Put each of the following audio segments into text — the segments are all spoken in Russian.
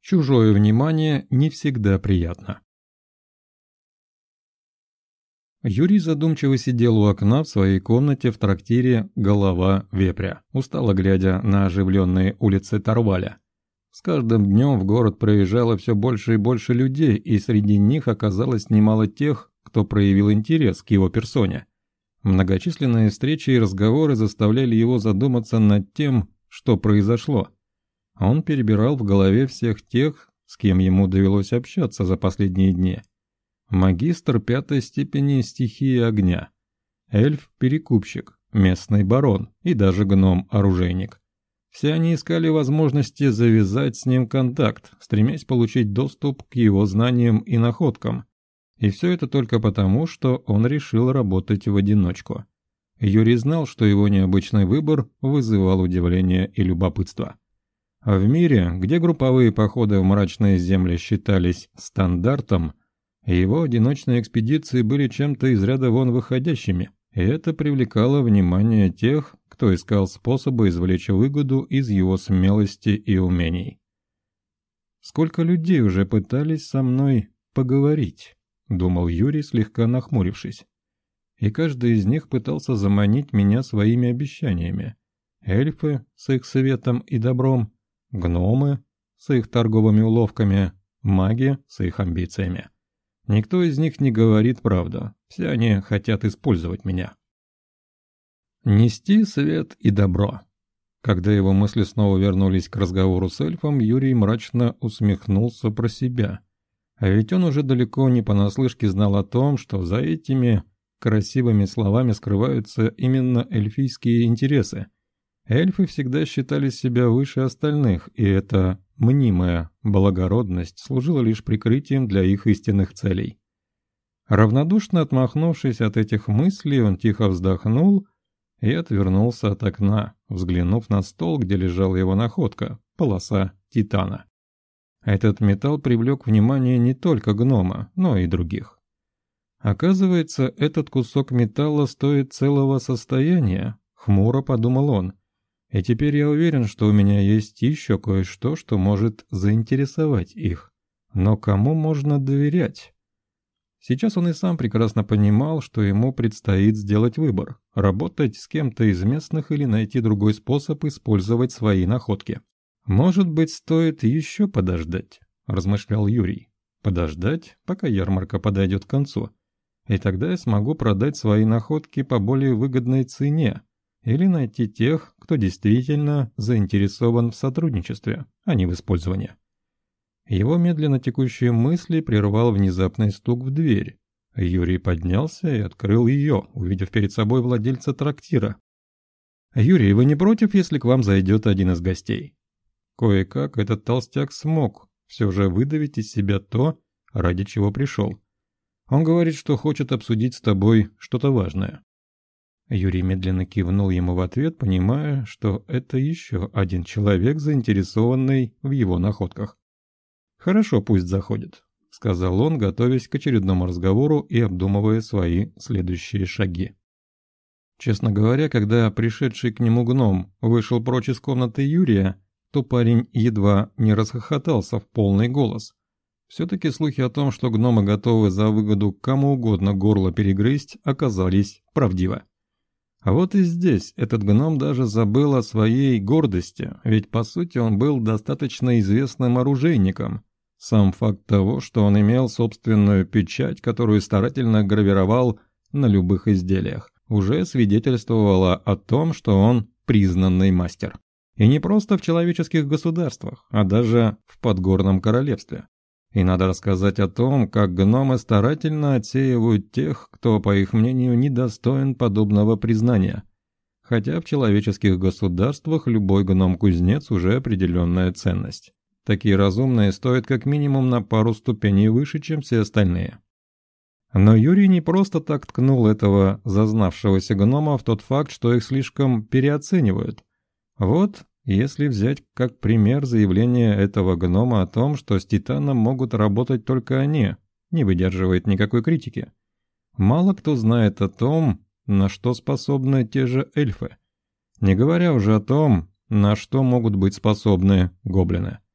Чужое внимание не всегда приятно. Юрий задумчиво сидел у окна в своей комнате в трактире «Голова вепря», устало глядя на оживленные улицы Торваля. С каждым днем в город проезжало все больше и больше людей, и среди них оказалось немало тех, кто проявил интерес к его персоне. Многочисленные встречи и разговоры заставляли его задуматься над тем, что произошло. Он перебирал в голове всех тех, с кем ему довелось общаться за последние дни. Магистр 5-й степени стихии огня, эльф-перекупщик, местный барон и даже гном-оружейник. Все они искали возможности завязать с ним контакт, стремясь получить доступ к его знаниям и находкам. И все это только потому, что он решил работать в одиночку. Юрий знал, что его необычный выбор вызывал удивление и любопытство. А в мире, где групповые походы в мрачные земли считались стандартом, его одиночные экспедиции были чем-то из ряда вон выходящими, и это привлекало внимание тех, кто искал способы извлечь выгоду из его смелости и умений. «Сколько людей уже пытались со мной поговорить?» — думал Юрий, слегка нахмурившись. «И каждый из них пытался заманить меня своими обещаниями. Эльфы с их светом и добром, гномы с их торговыми уловками, маги с их амбициями. Никто из них не говорит правду, все они хотят использовать меня. Нести свет и добро». Когда его мысли снова вернулись к разговору с эльфом, Юрий мрачно усмехнулся про себя. А ведь он уже далеко не понаслышке знал о том, что за этими красивыми словами скрываются именно эльфийские интересы. Эльфы всегда считали себя выше остальных, и эта мнимая благородность служила лишь прикрытием для их истинных целей. Равнодушно отмахнувшись от этих мыслей, он тихо вздохнул и отвернулся от окна, взглянув на стол, где лежала его находка – полоса титана. Этот металл привлек внимание не только гнома, но и других. Оказывается, этот кусок металла стоит целого состояния, хмуро подумал он. И теперь я уверен, что у меня есть еще кое-что, что может заинтересовать их. Но кому можно доверять? Сейчас он и сам прекрасно понимал, что ему предстоит сделать выбор – работать с кем-то из местных или найти другой способ использовать свои находки. «Может быть, стоит еще подождать», – размышлял Юрий. «Подождать, пока ярмарка подойдет к концу. И тогда я смогу продать свои находки по более выгодной цене или найти тех, кто действительно заинтересован в сотрудничестве, а не в использовании». Его медленно текущие мысли прервал внезапный стук в дверь. Юрий поднялся и открыл ее, увидев перед собой владельца трактира. «Юрий, вы не против, если к вам зайдет один из гостей?» Кое-как этот толстяк смог все же выдавить из себя то, ради чего пришел. «Он говорит, что хочет обсудить с тобой что-то важное». Юрий медленно кивнул ему в ответ, понимая, что это еще один человек, заинтересованный в его находках. «Хорошо, пусть заходит», — сказал он, готовясь к очередному разговору и обдумывая свои следующие шаги. Честно говоря, когда пришедший к нему гном вышел прочь из комнаты Юрия, то парень едва не расхохотался в полный голос. Все-таки слухи о том, что гномы готовы за выгоду кому угодно горло перегрызть, оказались правдивы. А вот и здесь этот гном даже забыл о своей гордости, ведь по сути он был достаточно известным оружейником. Сам факт того, что он имел собственную печать, которую старательно гравировал на любых изделиях, уже свидетельствовало о том, что он признанный мастер. И не просто в человеческих государствах, а даже в подгорном королевстве. И надо рассказать о том, как гномы старательно отсеивают тех, кто, по их мнению, недостоин подобного признания. Хотя в человеческих государствах любой гном-кузнец уже определенная ценность. Такие разумные стоят как минимум на пару ступеней выше, чем все остальные. Но Юрий не просто так ткнул этого зазнавшегося гнома в тот факт, что их слишком переоценивают. Вот, если взять как пример заявление этого гнома о том, что с Титаном могут работать только они, не выдерживает никакой критики. Мало кто знает о том, на что способны те же эльфы. Не говоря уже о том, на что могут быть способны гоблины.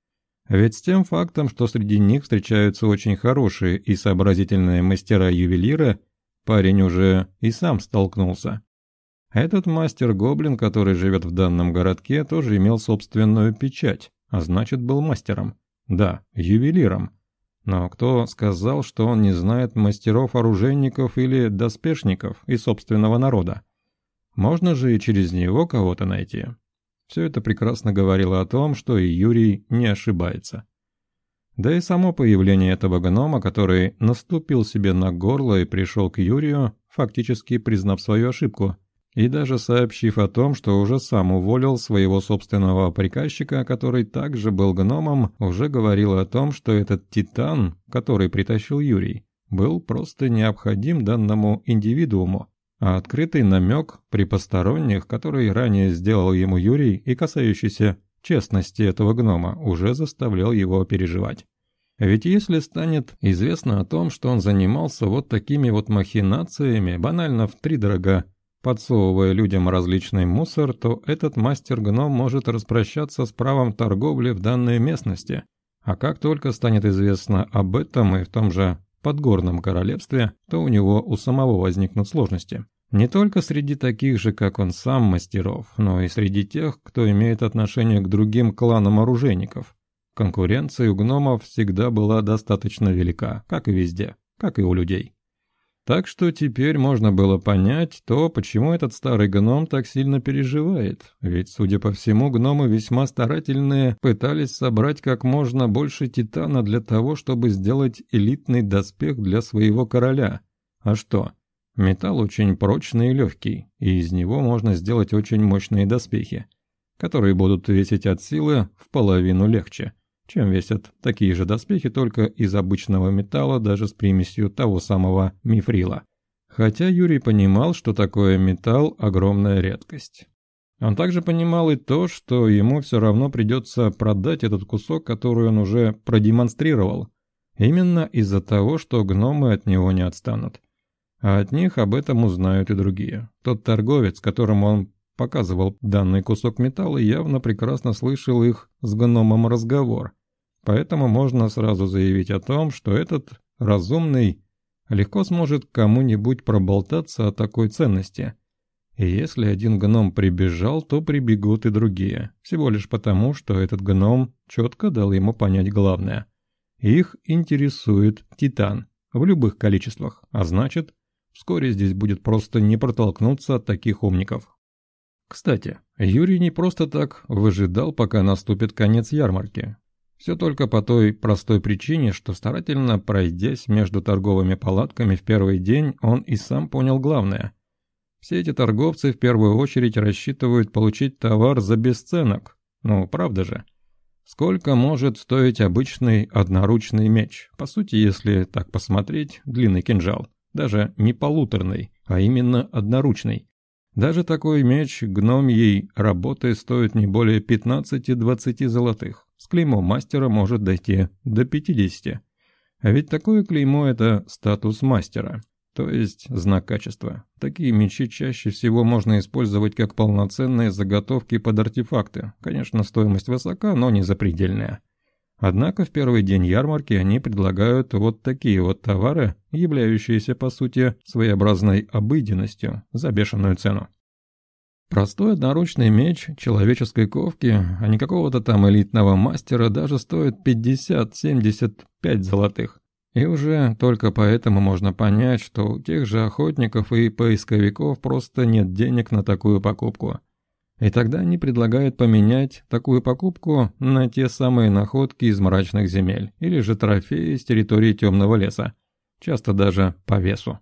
Ведь с тем фактом, что среди них встречаются очень хорошие и сообразительные мастера-ювелиры, парень уже и сам столкнулся. Этот мастер-гоблин, который живет в данном городке, тоже имел собственную печать, а значит был мастером. Да, ювелиром. Но кто сказал, что он не знает мастеров-оружейников или доспешников из собственного народа? Можно же и через него кого-то найти. Все это прекрасно говорило о том, что и Юрий не ошибается. Да и само появление этого гнома, который наступил себе на горло и пришел к Юрию, фактически признав свою ошибку, и даже сообщив о том, что уже сам уволил своего собственного приказчика, который также был гномом, уже говорило о том, что этот титан, который притащил Юрий, был просто необходим данному индивидууму. А открытый намек при посторонних, который ранее сделал ему Юрий и касающийся честности этого гнома, уже заставлял его переживать. Ведь если станет известно о том, что он занимался вот такими вот махинациями, банально втридорога подсовывая людям различный мусор, то этот мастер-гном может распрощаться с правом торговли в данной местности. А как только станет известно об этом и в том же Подгорном королевстве, то у него у самого возникнут сложности. Не только среди таких же, как он сам, мастеров, но и среди тех, кто имеет отношение к другим кланам оружейников. Конкуренция у гномов всегда была достаточно велика, как и везде, как и у людей. Так что теперь можно было понять то, почему этот старый гном так сильно переживает. Ведь, судя по всему, гномы весьма старательные пытались собрать как можно больше титана для того, чтобы сделать элитный доспех для своего короля. А что? Металл очень прочный и легкий, и из него можно сделать очень мощные доспехи, которые будут весить от силы в половину легче, чем весят такие же доспехи, только из обычного металла, даже с примесью того самого мифрила. Хотя Юрий понимал, что такое металл – огромная редкость. Он также понимал и то, что ему все равно придется продать этот кусок, который он уже продемонстрировал, именно из-за того, что гномы от него не отстанут. А от них об этом узнают и другие. Тот торговец, которому он показывал данный кусок металла, явно прекрасно слышал их с гномом разговор. Поэтому можно сразу заявить о том, что этот разумный легко сможет кому-нибудь проболтаться о такой ценности. И если один гном прибежал, то прибегут и другие. Всего лишь потому, что этот гном четко дал ему понять главное. Их интересует титан в любых количествах, а значит, вскоре здесь будет просто не протолкнуться от таких умников. Кстати, Юрий не просто так выжидал, пока наступит конец ярмарки. Все только по той простой причине, что старательно пройдясь между торговыми палатками в первый день, он и сам понял главное. Все эти торговцы в первую очередь рассчитывают получить товар за бесценок. Ну, правда же? Сколько может стоить обычный одноручный меч? По сути, если так посмотреть, длинный кинжал. Даже не полуторный, а именно одноручный. Даже такой меч гномьей работы стоит не более 15-20 золотых. С клеймом мастера может дойти до 50. А ведь такое клеймо – это статус мастера, то есть знак качества. Такие мечи чаще всего можно использовать как полноценные заготовки под артефакты. Конечно, стоимость высока, но не запредельная. Однако в первый день ярмарки они предлагают вот такие вот товары, являющиеся по сути своеобразной обыденностью за бешеную цену. Простой одноручный меч человеческой ковки, а не какого-то там элитного мастера, даже стоит 50-75 золотых. И уже только поэтому можно понять, что у тех же охотников и поисковиков просто нет денег на такую покупку. И тогда они предлагают поменять такую покупку на те самые находки из мрачных земель, или же трофеи с территории темного леса, часто даже по весу.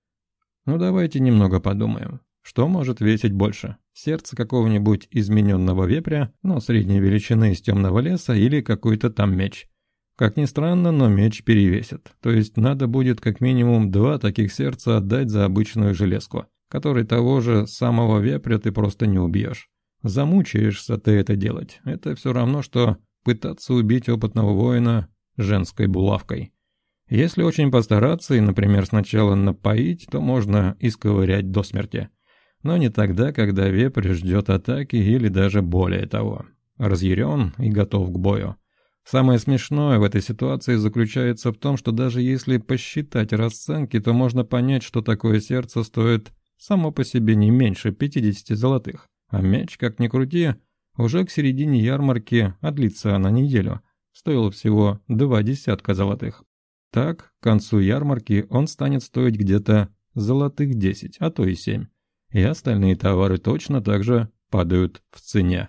Ну давайте немного подумаем. Что может весить больше? Сердце какого-нибудь измененного вепря, но средней величины из темного леса, или какой-то там меч? Как ни странно, но меч перевесит. То есть надо будет как минимум 2 таких сердца отдать за обычную железку, которой того же самого вепря ты просто не убьешь. Замучаешься ты это делать. Это все равно, что пытаться убить опытного воина женской булавкой. Если очень постараться и, например, сначала напоить, то можно исковырять до смерти. Но не тогда, когда вепрь ждет атаки или даже более того. Разъярен и готов к бою. Самое смешное в этой ситуации заключается в том, что даже если посчитать расценки, то можно понять, что такое сердце стоит само по себе не меньше 50 золотых. А мяч, как ни крути, уже к середине ярмарки, а длится она неделю, стоил всего 2 десятка золотых. Так, к концу ярмарки он станет стоить где-то золотых 10, а то и 7. И остальные товары точно так же падают в цене.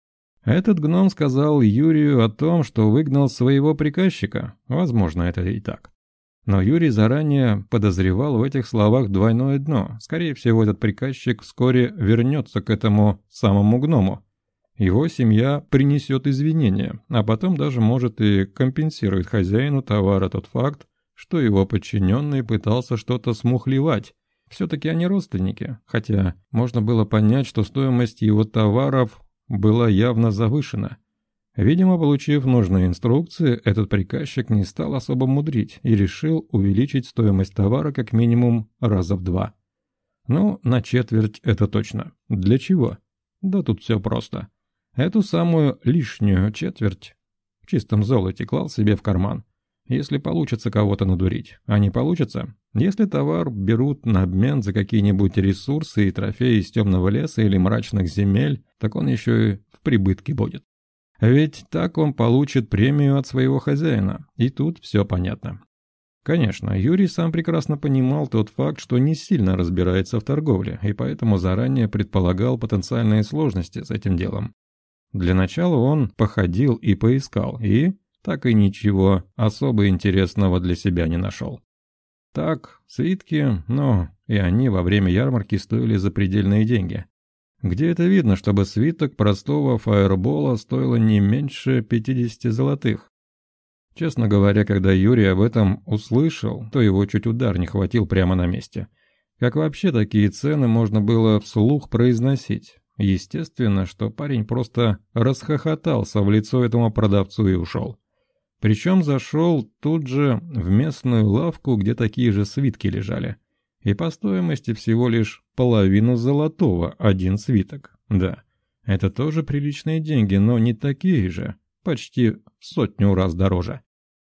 Этот гном сказал Юрию о том, что выгнал своего приказчика. Возможно, это и так. Но Юрий заранее подозревал в этих словах двойное дно. Скорее всего, этот приказчик вскоре вернется к этому самому гному. Его семья принесет извинения, а потом даже, может, и компенсирует хозяину товара тот факт, что его подчиненный пытался что-то смухлевать. Все-таки они родственники, хотя можно было понять, что стоимость его товаров была явно завышена. Видимо, получив нужные инструкции, этот приказчик не стал особо мудрить и решил увеличить стоимость товара как минимум раза в 2. Ну, на четверть это точно. Для чего? Да тут все просто. Эту самую лишнюю четверть в чистом золоте клал себе в карман. Если получится кого-то надурить. А не получится? Если товар берут на обмен за какие-нибудь ресурсы и трофеи из темного леса или мрачных земель, так он еще и в прибытке будет. Ведь так он получит премию от своего хозяина. И тут все понятно. Конечно, Юрий сам прекрасно понимал тот факт, что не сильно разбирается в торговле, и поэтому заранее предполагал потенциальные сложности с этим делом. Для начала он походил и поискал, и так и ничего особо интересного для себя не нашел. Так, свитки, но и они во время ярмарки стоили запредельные деньги. Где это видно, чтобы свиток простого фаербола стоило не меньше 50 золотых? Честно говоря, когда Юрий об этом услышал, то его чуть удар не хватил прямо на месте. Как вообще такие цены можно было вслух произносить? Естественно, что парень просто расхохотался в лицо этому продавцу и ушел. Причем зашел тут же в местную лавку, где такие же свитки лежали. И по стоимости всего лишь половину золотого один свиток. Да, это тоже приличные деньги, но не такие же, почти в 100 раз дороже.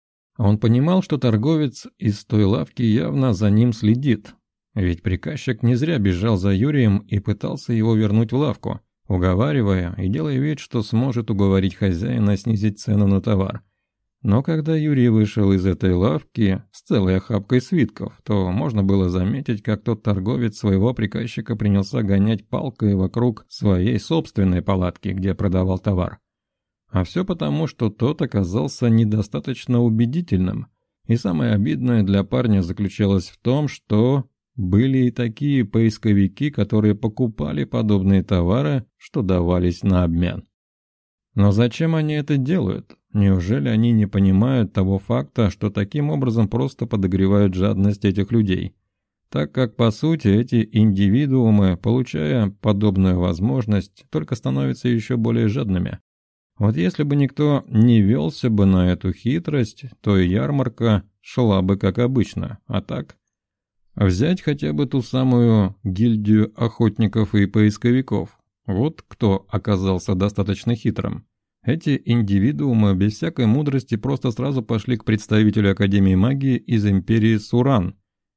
Он понимал, что торговец из той лавки явно за ним следит. Ведь приказчик не зря бежал за Юрием и пытался его вернуть в лавку, уговаривая и делая вид, что сможет уговорить хозяина снизить цену на товар. Но когда Юрий вышел из этой лавки с целой охапкой свитков, то можно было заметить, как тот торговец своего приказчика принялся гонять палкой вокруг своей собственной палатки, где продавал товар. А все потому, что тот оказался недостаточно убедительным. И самое обидное для парня заключалось в том, что были и такие поисковики, которые покупали подобные товары, что давались на обмен. Но зачем они это делают? Неужели они не понимают того факта, что таким образом просто подогревают жадность этих людей? Так как, по сути, эти индивидуумы, получая подобную возможность, только становятся еще более жадными. Вот если бы никто не велся бы на эту хитрость, то и ярмарка шла бы как обычно, а так... Взять хотя бы ту самую гильдию охотников и поисковиков. Вот кто оказался достаточно хитрым. Эти индивидуумы без всякой мудрости просто сразу пошли к представителю Академии магии из империи Суран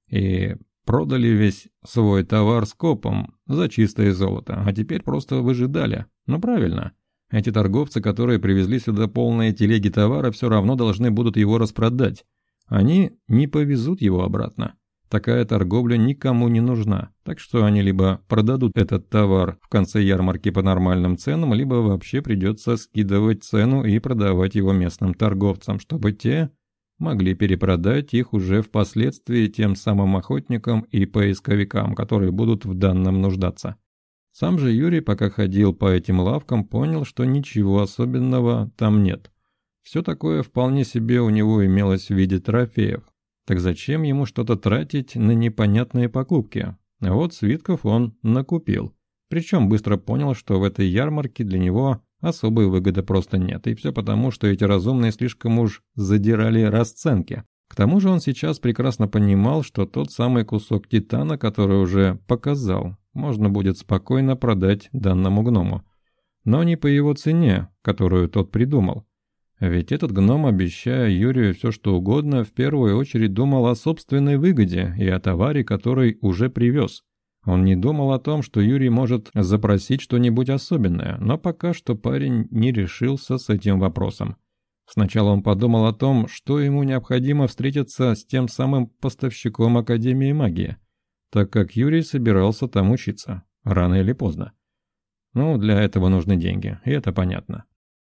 и продали весь свой товар скопом за чистое золото, а теперь просто выжидали. Ну правильно, эти торговцы, которые привезли сюда полные телеги товара, все равно должны будут его распродать. Они не повезут его обратно. Такая торговля никому не нужна, так что они либо продадут этот товар в конце ярмарки по нормальным ценам, либо вообще придется скидывать цену и продавать его местным торговцам, чтобы те могли перепродать их уже впоследствии тем самым охотникам и поисковикам, которые будут в данном нуждаться. Сам же Юрий, пока ходил по этим лавкам, понял, что ничего особенного там нет. Все такое вполне себе у него имелось в виде трофеев. Так зачем ему что-то тратить на непонятные покупки? А вот свитков он накупил. Причем быстро понял, что в этой ярмарке для него особой выгоды просто нет. И все потому, что эти разумные слишком уж задирали расценки. К тому же он сейчас прекрасно понимал, что тот самый кусок титана, который уже показал, можно будет спокойно продать данному гному. Но не по его цене, которую тот придумал. Ведь этот гном, обещая Юрию все что угодно, в первую очередь думал о собственной выгоде и о товаре, который уже привез. Он не думал о том, что Юрий может запросить что-нибудь особенное, но пока что парень не решился с этим вопросом. Сначала он подумал о том, что ему необходимо встретиться с тем самым поставщиком Академии магии, так как Юрий собирался там учиться, рано или поздно. Ну, для этого нужны деньги, и это понятно.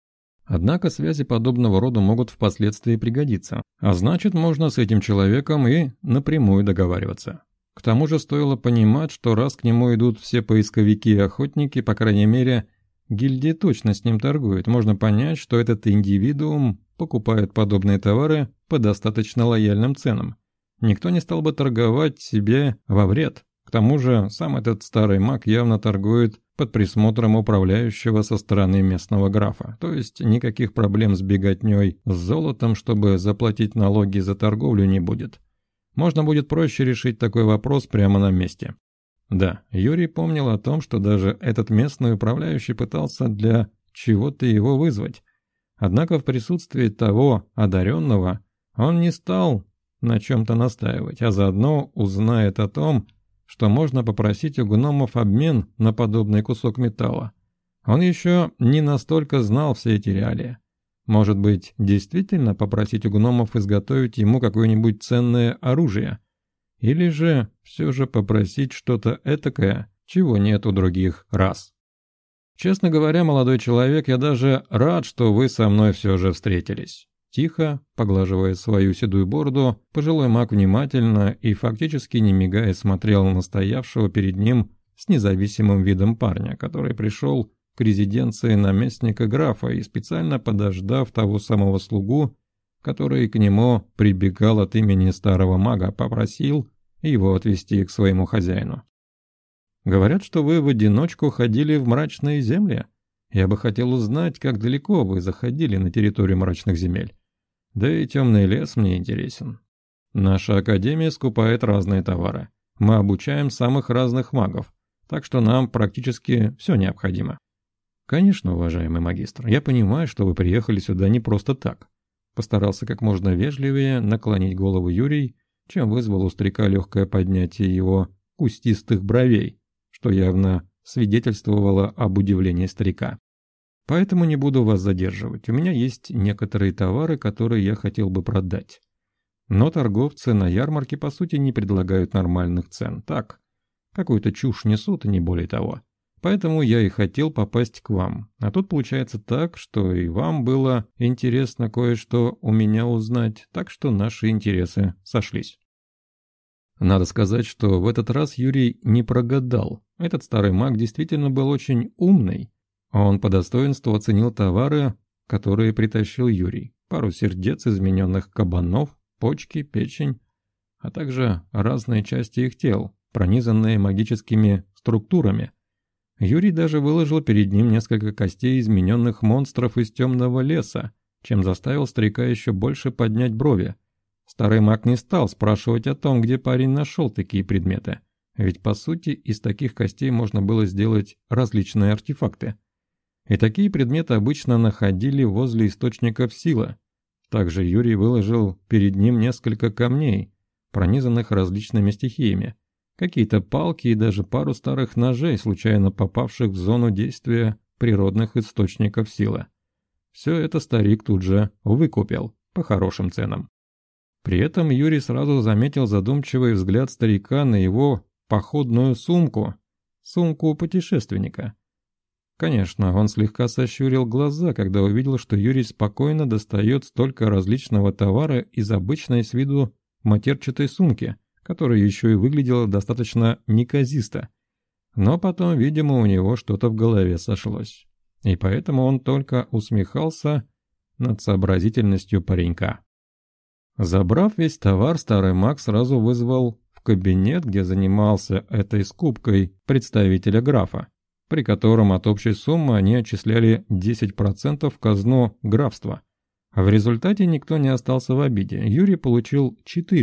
Однако связи подобного рода могут впоследствии пригодиться, а значит, можно с этим человеком и напрямую договариваться. К тому же стоило понимать, что раз к нему идут все поисковики и охотники, по крайней мере, гильдия точно с ним торгует, можно понять, что этот индивидуум покупает подобные товары по достаточно лояльным ценам. Никто не стал бы торговать себе во вред. К тому же, сам этот старый маг явно торгует под присмотром управляющего со стороны местного графа. То есть никаких проблем с беготней с золотом, чтобы заплатить налоги за торговлю, не будет. Можно будет проще решить такой вопрос прямо на месте. Да, Юрий помнил о том, что даже этот местный управляющий пытался для чего-то его вызвать. Однако в присутствии того одаренного он не стал на чем-то настаивать, а заодно узнает о том, что можно попросить у гномов обмен на подобный кусок металла. Он еще не настолько знал все эти реалии. Может быть, действительно попросить у гномов изготовить ему какое-нибудь ценное оружие? Или же все же попросить что-то этакое, чего нет у других рас? Честно говоря, молодой человек, я даже рад, что вы со мной все же встретились. Тихо, поглаживая свою седую бороду, пожилой маг внимательно и фактически не мигая смотрел на стоявшего перед ним с независимым видом парня, который пришел к резиденции наместника графа и, специально подождав того самого слугу, который к нему прибегал от имени старого мага, попросил его отвезти к своему хозяину. «Говорят, что вы в одиночку ходили в мрачные земли. Я бы хотел узнать, как далеко вы заходили на территорию мрачных земель. Да и темный лес мне интересен. Наша академия скупает разные товары. Мы обучаем самых разных магов, так что нам практически все необходимо». «Конечно, уважаемый магистр, я понимаю, что вы приехали сюда не просто так». Постарался как можно вежливее наклонить голову Юрий, чем вызвал у старика легкое поднятие его кустистых бровей, что явно свидетельствовало об удивлении старика. «Поэтому не буду вас задерживать. У меня есть некоторые товары, которые я хотел бы продать. Но торговцы на ярмарке, по сути, не предлагают нормальных цен. Так, какую-то чушь несут, и не более того. Поэтому я и хотел попасть к вам. А тут получается так, что и вам было интересно кое-что у меня узнать, так что наши интересы сошлись». Надо сказать, что в этот раз Юрий не прогадал. Этот старый маг действительно был очень умный. Он по достоинству оценил товары, которые притащил Юрий. Пару сердец измененных кабанов, почки, печень, а также разные части их тел, пронизанные магическими структурами. Юрий даже выложил перед ним несколько костей измененных монстров из темного леса, чем заставил старика еще больше поднять брови. Старый маг не стал спрашивать о том, где парень нашел такие предметы, ведь по сути из таких костей можно было сделать различные артефакты. И такие предметы обычно находили возле источников силы. Также Юрий выложил перед ним несколько камней, пронизанных различными стихиями, какие-то палки и даже пару старых ножей, случайно попавших в зону действия природных источников силы. Все это старик тут же выкупил по хорошим ценам. При этом Юрий сразу заметил задумчивый взгляд старика на его походную сумку путешественника. Конечно, он слегка сощурил глаза, когда увидел, что Юрий спокойно достает столько различного товара из обычной с виду матерчатой сумки, которая еще и выглядела достаточно неказисто. Но потом, видимо, у него что-то в голове сошлось. И поэтому он только усмехался над сообразительностью паренька. Забрав весь товар, старый маг сразу вызвал в кабинет, где занимался этой скупкой, представителя графа, при котором от общей суммы они отчисляли 10% в казну графства. А в результате никто не остался в обиде. Юрий получил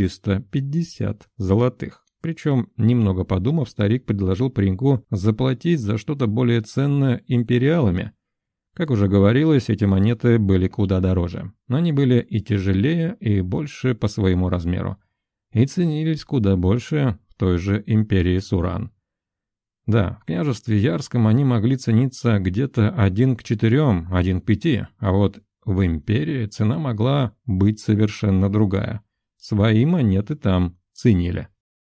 450 золотых. Причем, немного подумав, старик предложил пареньку заплатить за что-то более ценное империалами. Как уже говорилось, эти монеты были куда дороже. Они были и тяжелее, и больше по своему размеру. И ценились куда больше в той же империи Суран. Да, в княжестве Ярском они могли цениться где-то 1 к 4, 1 к 5, а вот в империи цена могла быть совершенно другая. Свои монеты там ценили.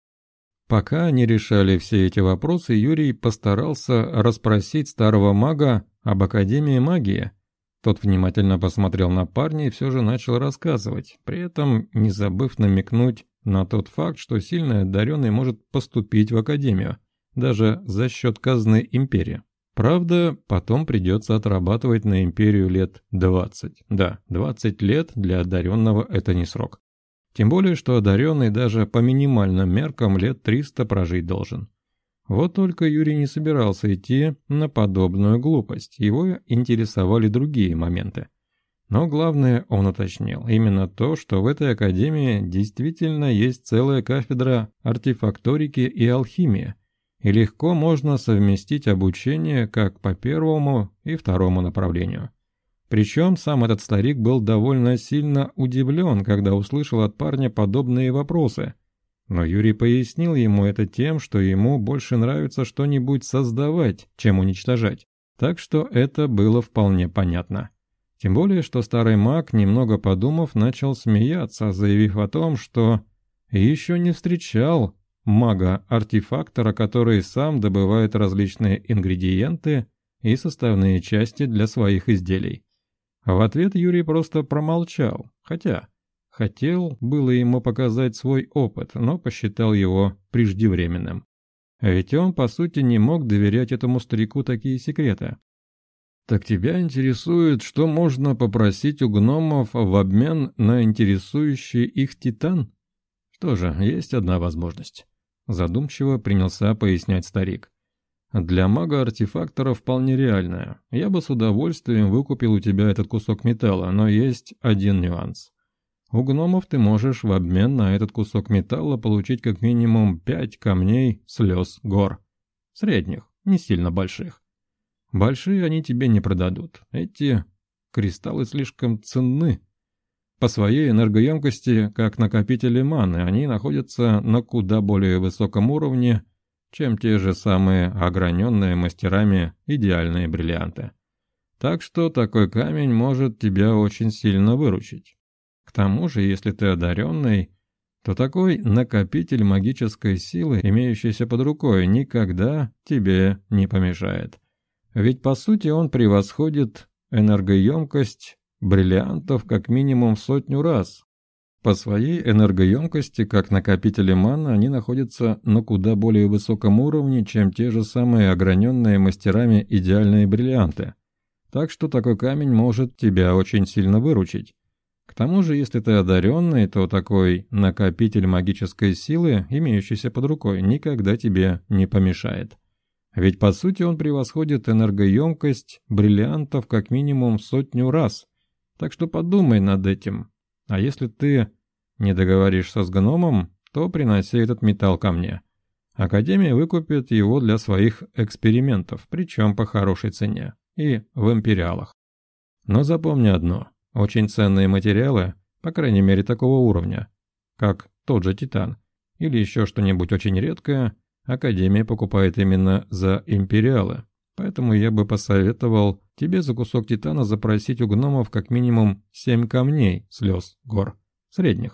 Пока они решали все эти вопросы, Юрий постарался расспросить старого мага об Академии магии. Тот внимательно посмотрел на парня и все же начал рассказывать, при этом не забыв намекнуть на тот факт, что сильно одаренный может поступить в Академию, даже за счет казны империи. Правда, потом придется отрабатывать на империю лет 20. Да, 20 лет для одаренного это не срок. Тем более, что одаренный даже по минимальным меркам лет 300 прожить должен. Вот только Юрий не собирался идти на подобную глупость, его интересовали другие моменты. Но главное, он уточнил, именно то, что в этой академии действительно есть целая кафедра артефакторики и алхимии, и легко можно совместить обучение как по первому и второму направлению. Причем сам этот старик был довольно сильно удивлен, когда услышал от парня подобные вопросы. Но Юрий пояснил ему это тем, что ему больше нравится что-нибудь создавать, чем уничтожать. Так что это было вполне понятно. Тем более, что старый маг, немного подумав, начал смеяться, заявив о том, что еще не встречал мага-артефактора, который сам добывает различные ингредиенты и составные части для своих изделий. В ответ Юрий просто промолчал, хотя хотел было ему показать свой опыт, но посчитал его преждевременным. Ведь он, по сути, не мог доверять этому старику такие секреты. «Так тебя интересует, что можно попросить у гномов в обмен на интересующий их титан?» «Что же, есть одна возможность», — задумчиво принялся пояснять старик. «Для мага-артефактора вполне реальная. Я бы с удовольствием выкупил у тебя этот кусок металла, но есть один нюанс. У гномов ты можешь в обмен на этот кусок металла получить как минимум 5 камней слез гор. Средних, не сильно больших. Большие они тебе не продадут. Эти кристаллы слишком ценны. По своей энергоемкости, как накопители маны, они находятся на куда более высоком уровне, чем те же самые ограненные мастерами идеальные бриллианты. Так что такой камень может тебя очень сильно выручить. К тому же, если ты одаренный, то такой накопитель магической силы, имеющийся под рукой, никогда тебе не помешает. Ведь по сути он превосходит энергоемкость бриллиантов как минимум в 100 раз. По своей энергоемкости, как накопители маны, они находятся на куда более высоком уровне, чем те же самые ограненные мастерами идеальные бриллианты. Так что такой камень может тебя очень сильно выручить. К тому же, если ты одаренный, то такой накопитель магической силы, имеющийся под рукой, никогда тебе не помешает. Ведь по сути он превосходит энергоемкость бриллиантов как минимум в 100 раз. Так что подумай над этим. А если ты не договоришься с гномом, то приноси этот металл ко мне. Академия выкупит его для своих экспериментов, причем по хорошей цене, и в империалах. Но запомни одно. Очень ценные материалы, по крайней мере такого уровня, как тот же титан, или еще что-нибудь очень редкое, Академия покупает именно за империалы. Поэтому я бы посоветовал тебе за кусок титана запросить у гномов как минимум 7 камней слез гор, средних.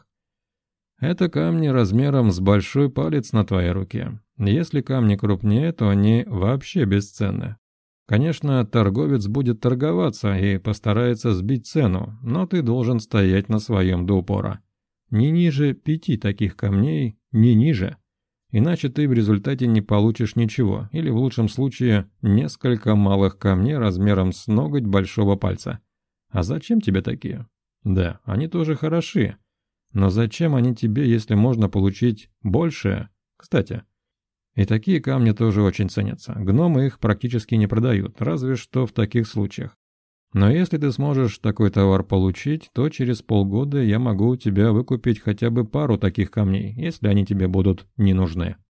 Это камни размером с большой палец на твоей руке. Если камни крупнее, то они вообще бесценны. Конечно, торговец будет торговаться и постарается сбить цену, но ты должен стоять на своем до упора. Не ниже 5 таких камней, не ниже. Иначе ты в результате не получишь ничего, или в лучшем случае несколько малых камней размером с ноготь большого пальца. А зачем тебе такие? Да, они тоже хороши. Но зачем они тебе, если можно получить большее? Кстати, и такие камни тоже очень ценятся. Гномы их практически не продают, разве что в таких случаях. Но если ты сможешь такой товар получить, то через полгода я могу у тебя выкупить хотя бы пару таких камней, если они тебе будут не нужны.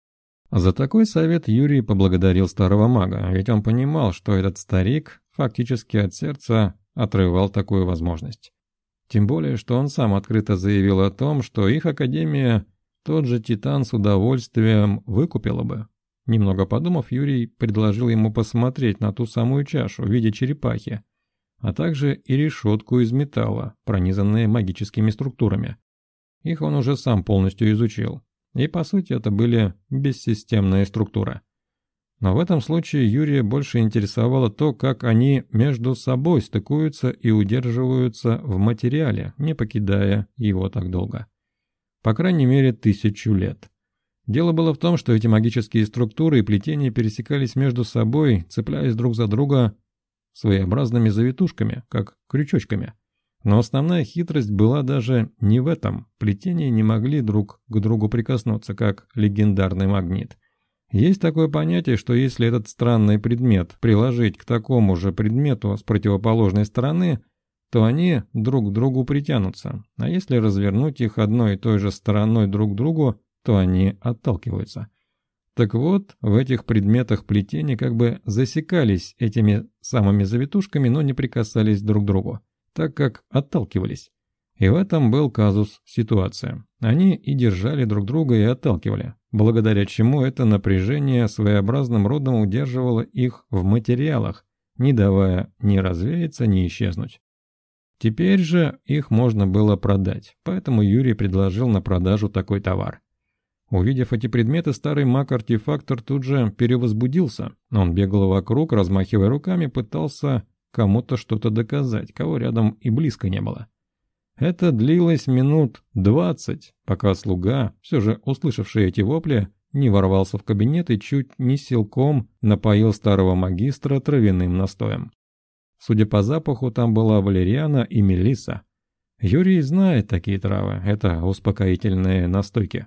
За такой совет Юрий поблагодарил старого мага, ведь он понимал, что этот старик фактически от сердца отрывал такую возможность. Тем более, что он сам открыто заявил о том, что их академия тот же Титан с удовольствием выкупила бы. Немного подумав, Юрий предложил ему посмотреть на ту самую чашу в виде черепахи, а также и решетку из металла, пронизанные магическими структурами. Их он уже сам полностью изучил. И по сути это были бессистемные структуры. Но в этом случае Юрия больше интересовало то, как они между собой стыкуются и удерживаются в материале, не покидая его так долго. По крайней мере 1000 лет. Дело было в том, что эти магические структуры и плетения пересекались между собой, цепляясь друг за друга своеобразными завитушками, как крючочками. Но основная хитрость была даже не в этом. Плетения не могли друг к другу прикоснуться, как легендарный магнит. Есть такое понятие, что если этот странный предмет приложить к такому же предмету с противоположной стороны, то они друг к другу притянутся. А если развернуть их одной и той же стороной друг к другу, то они отталкиваются. Так вот, в этих предметах плетения как бы засекались этими самыми завитушками, но не прикасались друг к другу, так как отталкивались. И в этом был казус ситуация. Они и держали друг друга, и отталкивали, благодаря чему это напряжение своеобразным родом удерживало их в материалах, не давая ни развеяться, ни исчезнуть. Теперь же их можно было продать, поэтому Юрий предложил на продажу такой товар. Увидев эти предметы, старый маг-артефактор тут же перевозбудился. Он бегал вокруг, размахивая руками, пытался кому-то что-то доказать, кого рядом и близко не было. Это длилось минут 20, пока слуга, все же услышавший эти вопли, не ворвался в кабинет и чуть не силком напоил старого магистра травяным настоем. Судя по запаху, там была валериана и мелисса. Юрий знает такие травы, это успокоительные настойки.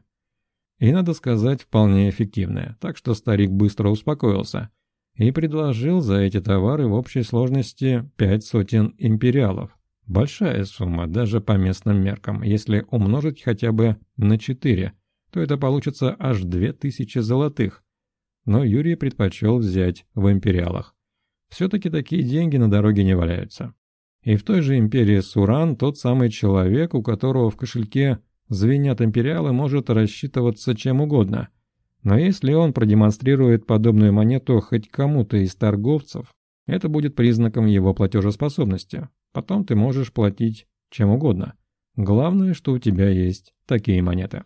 И, надо сказать, вполне эффективные, так что старик быстро успокоился и предложил за эти товары в общей сложности 500 империалов. Большая сумма, даже по местным меркам. Если умножить хотя бы на 4, то это получится аж 2000 золотых. Но Юрий предпочел взять в империалах. Все-таки такие деньги на дороге не валяются. И в той же империи Суран тот самый человек, у которого в кошельке звенят империалы, может рассчитываться чем угодно. Но если он продемонстрирует подобную монету хоть кому-то из торговцев, это будет признаком его платежеспособности. Потом ты можешь платить чем угодно. Главное, что у тебя есть такие монеты.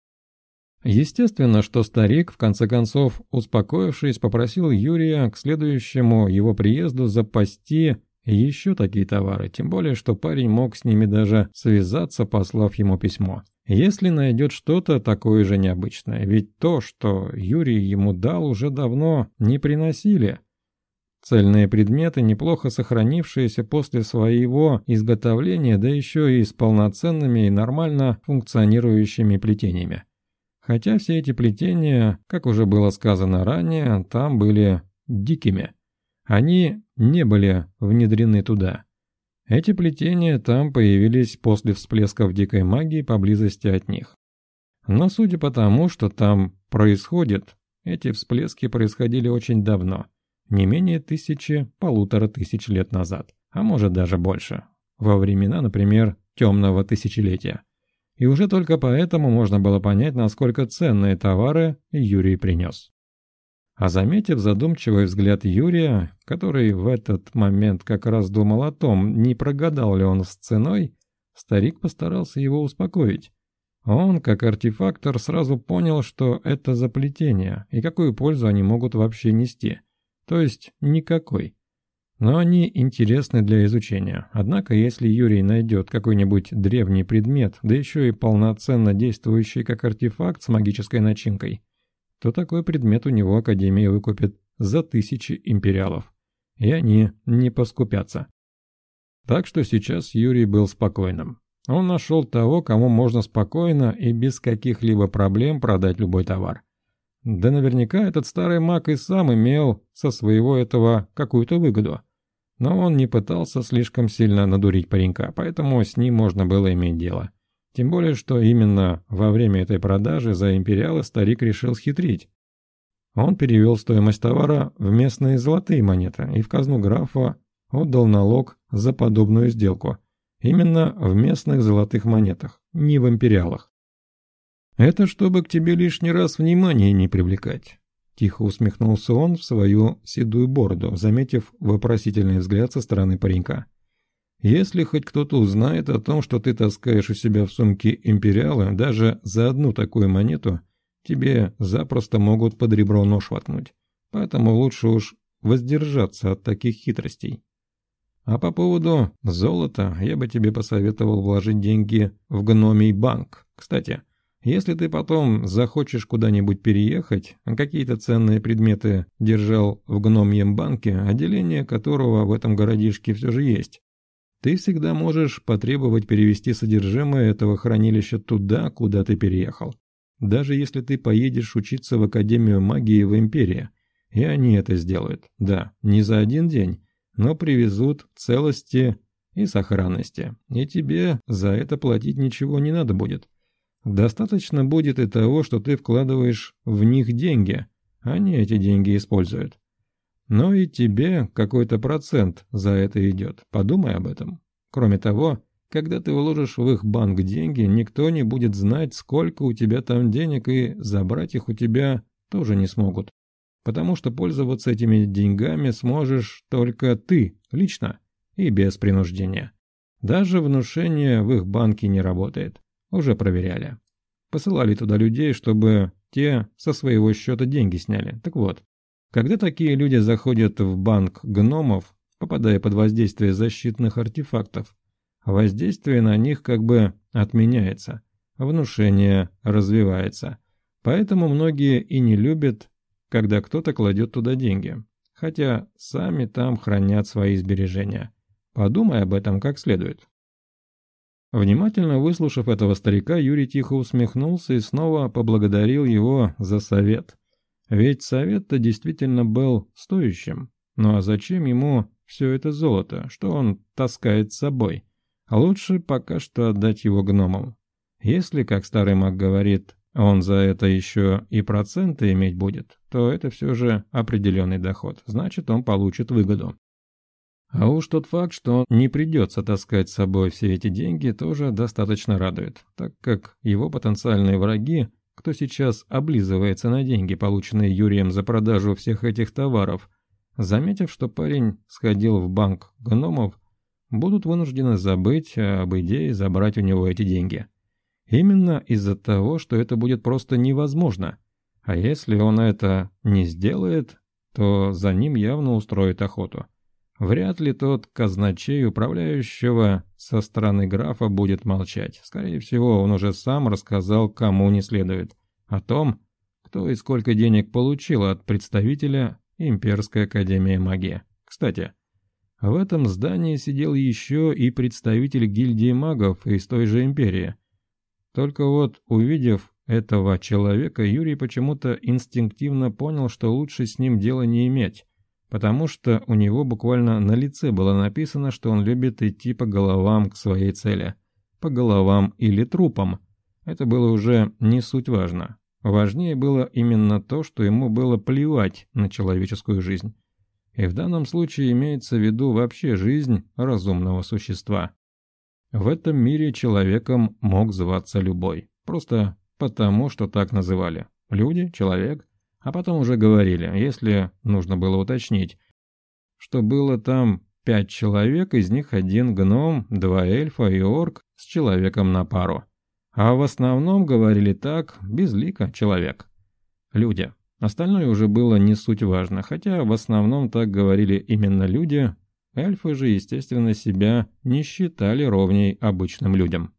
Естественно, что старик, в конце концов, успокоившись, попросил Юрия к следующему его приезду запасти еще такие товары, тем более, что парень мог с ними даже связаться, послав ему письмо. Если найдет что-то такое же необычное, ведь то, что Юрий ему дал, уже давно не приносили. Цельные предметы, неплохо сохранившиеся после своего изготовления, да еще и с полноценными и нормально функционирующими плетениями. Хотя все эти плетения, как уже было сказано ранее, там были дикими. Они не были внедрены туда. Эти плетения там появились после всплесков дикой магии поблизости от них. Но судя по тому, что там происходит, эти всплески происходили очень давно, не менее 1000–1500 лет назад, а может даже больше, во времена, например, темного тысячелетия. И уже только поэтому можно было понять, насколько ценные товары Юрий принес. А заметив задумчивый взгляд Юрия, который в этот момент как раз думал о том, не прогадал ли он с ценой, старик постарался его успокоить. Он, как артефактор, сразу понял, что это за плетения и какую пользу они могут вообще нести. То есть никакой. Но они интересны для изучения. Однако, если Юрий найдет какой-нибудь древний предмет, да еще и полноценно действующий как артефакт с магической начинкой, то такой предмет у него Академия выкупит за 1000 империалов. И они не поскупятся. Так что сейчас Юрий был спокойным. Он нашел того, кому можно спокойно и без каких-либо проблем продать любой товар. Да наверняка этот старый маг и сам имел со своего этого какую-то выгоду. Но он не пытался слишком сильно надурить паренька, поэтому с ним можно было иметь дело. Тем более, что именно во время этой продажи за империалы старик решил схитрить. Он перевел стоимость товара в местные золотые монеты и в казну графа отдал налог за подобную сделку. Именно в местных золотых монетах, не в империалах. «Это чтобы к тебе лишний раз внимание не привлекать», – тихо усмехнулся он в свою седую бороду, заметив вопросительный взгляд со стороны паренька. «Если хоть кто-то узнает о том, что ты таскаешь у себя в сумке империалы, даже за одну такую монету, тебе запросто могут под ребро нож воткнуть. Поэтому лучше уж воздержаться от таких хитростей. А по поводу золота я бы тебе посоветовал вложить деньги в гномий банк. Кстати, если ты потом захочешь куда-нибудь переехать, какие-то ценные предметы держал в гномьем банке, отделение которого в этом городишке все же есть, ты всегда можешь потребовать перевести содержимое этого хранилища туда, куда ты переехал. Даже если ты поедешь учиться в Академию магии в Империи, и они это сделают. Да, не за один день, но привезут в целости и сохранности, и тебе за это платить ничего не надо будет. Достаточно будет и того, что ты вкладываешь в них деньги, они эти деньги используют. Но и тебе какой-то процент за это идет, подумай об этом. Кроме того, когда ты вложишь в их банк деньги, никто не будет знать, сколько у тебя там денег, и забрать их у тебя тоже не смогут. Потому что пользоваться этими деньгами сможешь только ты, лично, и без принуждения. Даже внушение в их банке не работает. Уже проверяли. Посылали туда людей, чтобы те со своего счета деньги сняли. Так вот, когда такие люди заходят в банк гномов, попадая под воздействие защитных артефактов, воздействие на них как бы отменяется, внушение развивается. Поэтому многие и не любят, когда кто-то кладет туда деньги, хотя сами там хранят свои сбережения. Подумай об этом как следует. Внимательно выслушав этого старика, Юрий тихо усмехнулся и снова поблагодарил его за совет. Ведь совет-то действительно был стоящим. Ну а зачем ему все это золото, что он таскает с собой? Лучше пока что отдать его гномам. Если, как старый маг говорит, он за это еще и проценты иметь будет, то это все же определенный доход, значит, он получит выгоду. А уж тот факт, что не придется таскать с собой все эти деньги, тоже достаточно радует, так как его потенциальные враги, кто сейчас облизывается на деньги, полученные Юрием за продажу всех этих товаров, заметив, что парень сходил в банк гномов, будут вынуждены забыть об идее забрать у него эти деньги. Именно из-за того, что это будет просто невозможно. А если он это не сделает, то за ним явно устроит охоту. Вряд ли тот казначей, управляющего со стороны графа, будет молчать. Скорее всего, он уже сам рассказал, кому не следует, о том, кто и сколько денег получил от представителя Имперской Академии Магии. Кстати, в этом здании сидел еще и представитель гильдии магов из той же империи. Только вот, увидев этого человека, Юрий почему-то инстинктивно понял, что лучше с ним дела не иметь, потому что у него буквально на лице было написано, что он любит идти по головам к своей цели. По головам или трупам. Это было уже не суть важно. Важнее было именно то, что ему было плевать на человеческую жизнь. И в данном случае имеется в виду вообще жизнь разумного существа. В этом мире человеком мог зваться любой. Просто потому, что так называли. Люди, человек. А потом уже говорили, если нужно было уточнить, что было там 5 человек, из них 1 гном, 2 эльфа и орк с человеком на пару. А в основном говорили так, безлико человек. Люди. Остальное уже было не суть важно, хотя в основном так говорили именно люди. Эльфы же, естественно, себя не считали ровней обычным людям.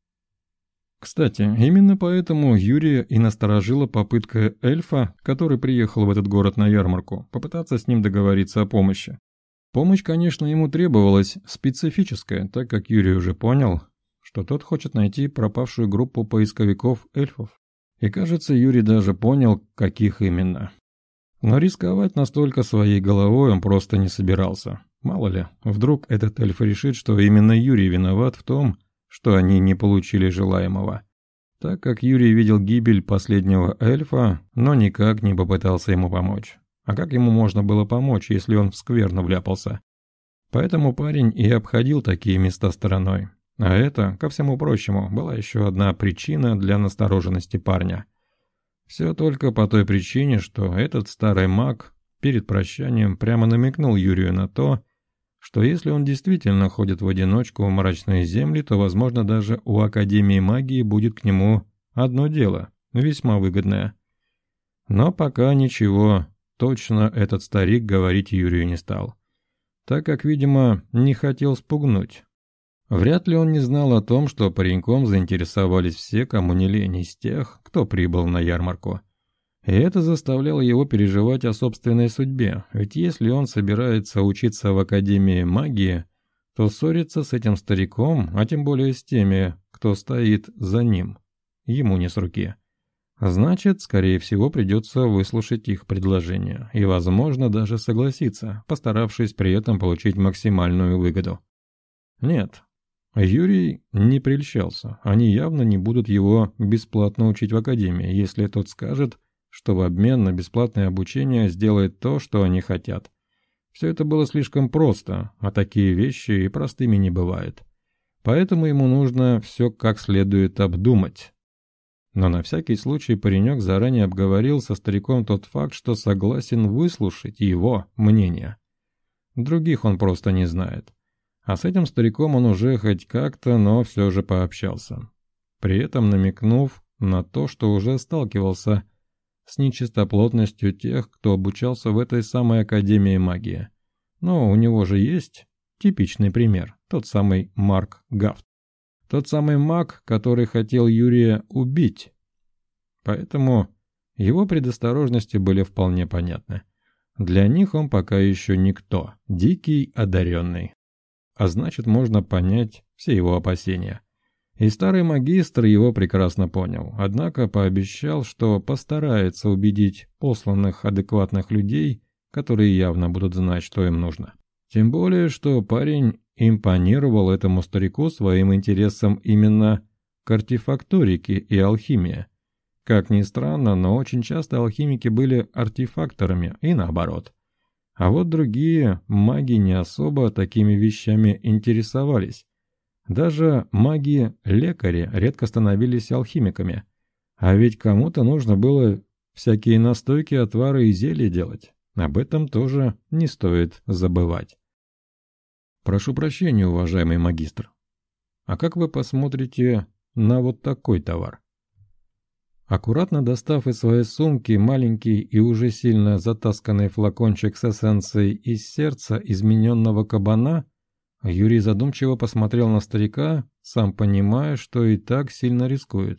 Кстати, именно поэтому Юрия и насторожила попытка эльфа, который приехал в этот город на ярмарку, попытаться с ним договориться о помощи. Помощь, конечно, ему требовалась специфическая, так как Юрий уже понял, что тот хочет найти пропавшую группу поисковиков-эльфов. И кажется, Юрий даже понял, каких именно. Но рисковать настолько своей головой он просто не собирался. Мало ли, вдруг этот эльф решит, что именно Юрий виноват в том, что они не получили желаемого. так как Юрий видел гибель последнего эльфа, но никак не попытался ему помочь. А как ему можно было помочь, если он в скверну вляпался? Поэтому парень и обходил такие места стороной. А это, ко всему прочему, была еще одна причина для настороженности парня. Все только по той причине, что этот старый маг перед прощанием прямо намекнул Юрию на то, что если он действительно ходит в одиночку в мрачные земли, то, возможно, даже у Академии магии будет к нему одно дело, весьма выгодное. Но пока ничего точно этот старик говорить Юрию не стал, так как, видимо, не хотел спугнуть. Вряд ли он не знал о том, что пареньком заинтересовались все, кому не лень, из тех, кто прибыл на ярмарку. И это заставляло его переживать о собственной судьбе, ведь если он собирается учиться в Академии магии, то ссориться с этим стариком, а тем более с теми, кто стоит за ним, ему не с руки. Значит, скорее всего, придется выслушать их предложение и, возможно, даже согласиться, постаравшись при этом получить максимальную выгоду. Нет, Юрий не прельщался, они явно не будут его бесплатно учить в Академии, если тот скажет, что в обмен на бесплатное обучение сделает то, что они хотят. Все это было слишком просто, а такие вещи и простыми не бывают. Поэтому ему нужно все как следует обдумать. Но на всякий случай паренек заранее обговорил со стариком тот факт, что согласен выслушать его мнение. Других он просто не знает. А с этим стариком он уже хоть как-то, но все же пообщался. При этом намекнув на то, что уже сталкивался с нечистоплотностью тех, кто обучался в этой самой Академии магии. Но у него же есть типичный пример, тот самый Марк Гафт. Тот самый маг, который хотел Юрия убить. Поэтому его предосторожности были вполне понятны. Для них он пока еще никто, дикий одаренный. А значит, можно понять все его опасения. И старый магистр его прекрасно понял, однако пообещал, что постарается убедить посланных адекватных людей, которые явно будут знать, что им нужно. Тем более, что парень импонировал этому старику своим интересом именно к артефакторике и алхимии. Как ни странно, но очень часто алхимики были артефакторами и наоборот. А вот другие маги не особо такими вещами интересовались. Даже маги-лекари редко становились алхимиками. А ведь кому-то нужно было всякие настойки, отвары и зелья делать. Об этом тоже не стоит забывать. Прошу прощения, уважаемый магистр. А как вы посмотрите на вот такой товар? Аккуратно достав из своей сумки маленький и уже сильно затасканный флакончик с эссенцией из сердца измененного кабана, Юрий задумчиво посмотрел на старика, сам понимая, что и так сильно рискует.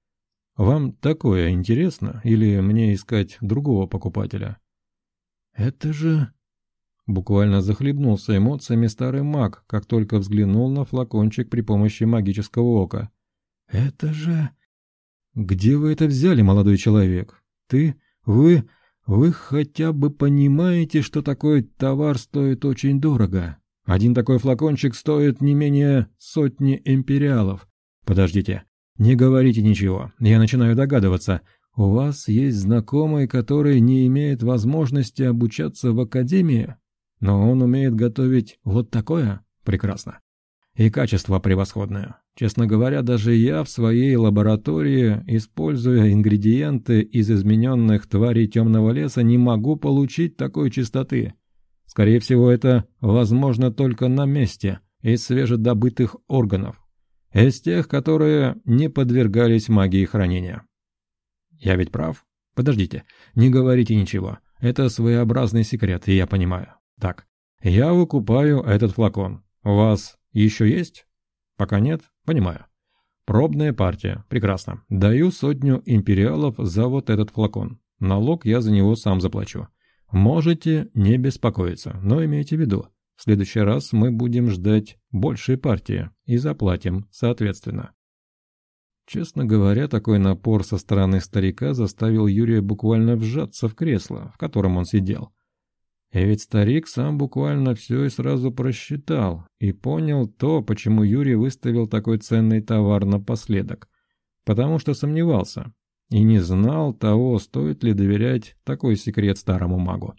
«Вам такое интересно, или мне искать другого покупателя?» «Это же...» Буквально захлебнулся эмоциями старый маг, как только взглянул на флакончик при помощи магического ока. «Это же...» «Где вы это взяли, молодой человек? Вы хотя бы понимаете, что такой товар стоит очень дорого? Один такой флакончик стоит не менее 100 империалов. Подождите, не говорите ничего, я начинаю догадываться. У вас есть знакомый, который не имеет возможности обучаться в академии, но он умеет готовить вот такое? Прекрасно. И качество превосходное. Честно говоря, даже я в своей лаборатории, используя ингредиенты из измененных тварей темного леса, не могу получить такой чистоты. Скорее всего, это возможно только на месте, из свежедобытых органов, из тех, которые не подвергались магии хранения. Я ведь прав? Подождите, не говорите ничего. Это своеобразный секрет, и я понимаю. Так, я выкупаю этот флакон. У вас еще есть? Пока нет? Понимаю. Пробная партия. Прекрасно. Даю 100 империалов за вот этот флакон. Налог я за него сам заплачу. Можете не беспокоиться, но имейте в виду, в следующий раз мы будем ждать большей партии и заплатим соответственно. Честно говоря, такой напор со стороны старика заставил Юрия буквально вжаться в кресло, в котором он сидел. И ведь старик сам буквально все и сразу просчитал и понял то, почему Юрий выставил такой ценный товар напоследок. потому что сомневался и не знал того, стоит ли доверять такой секрет старому магу.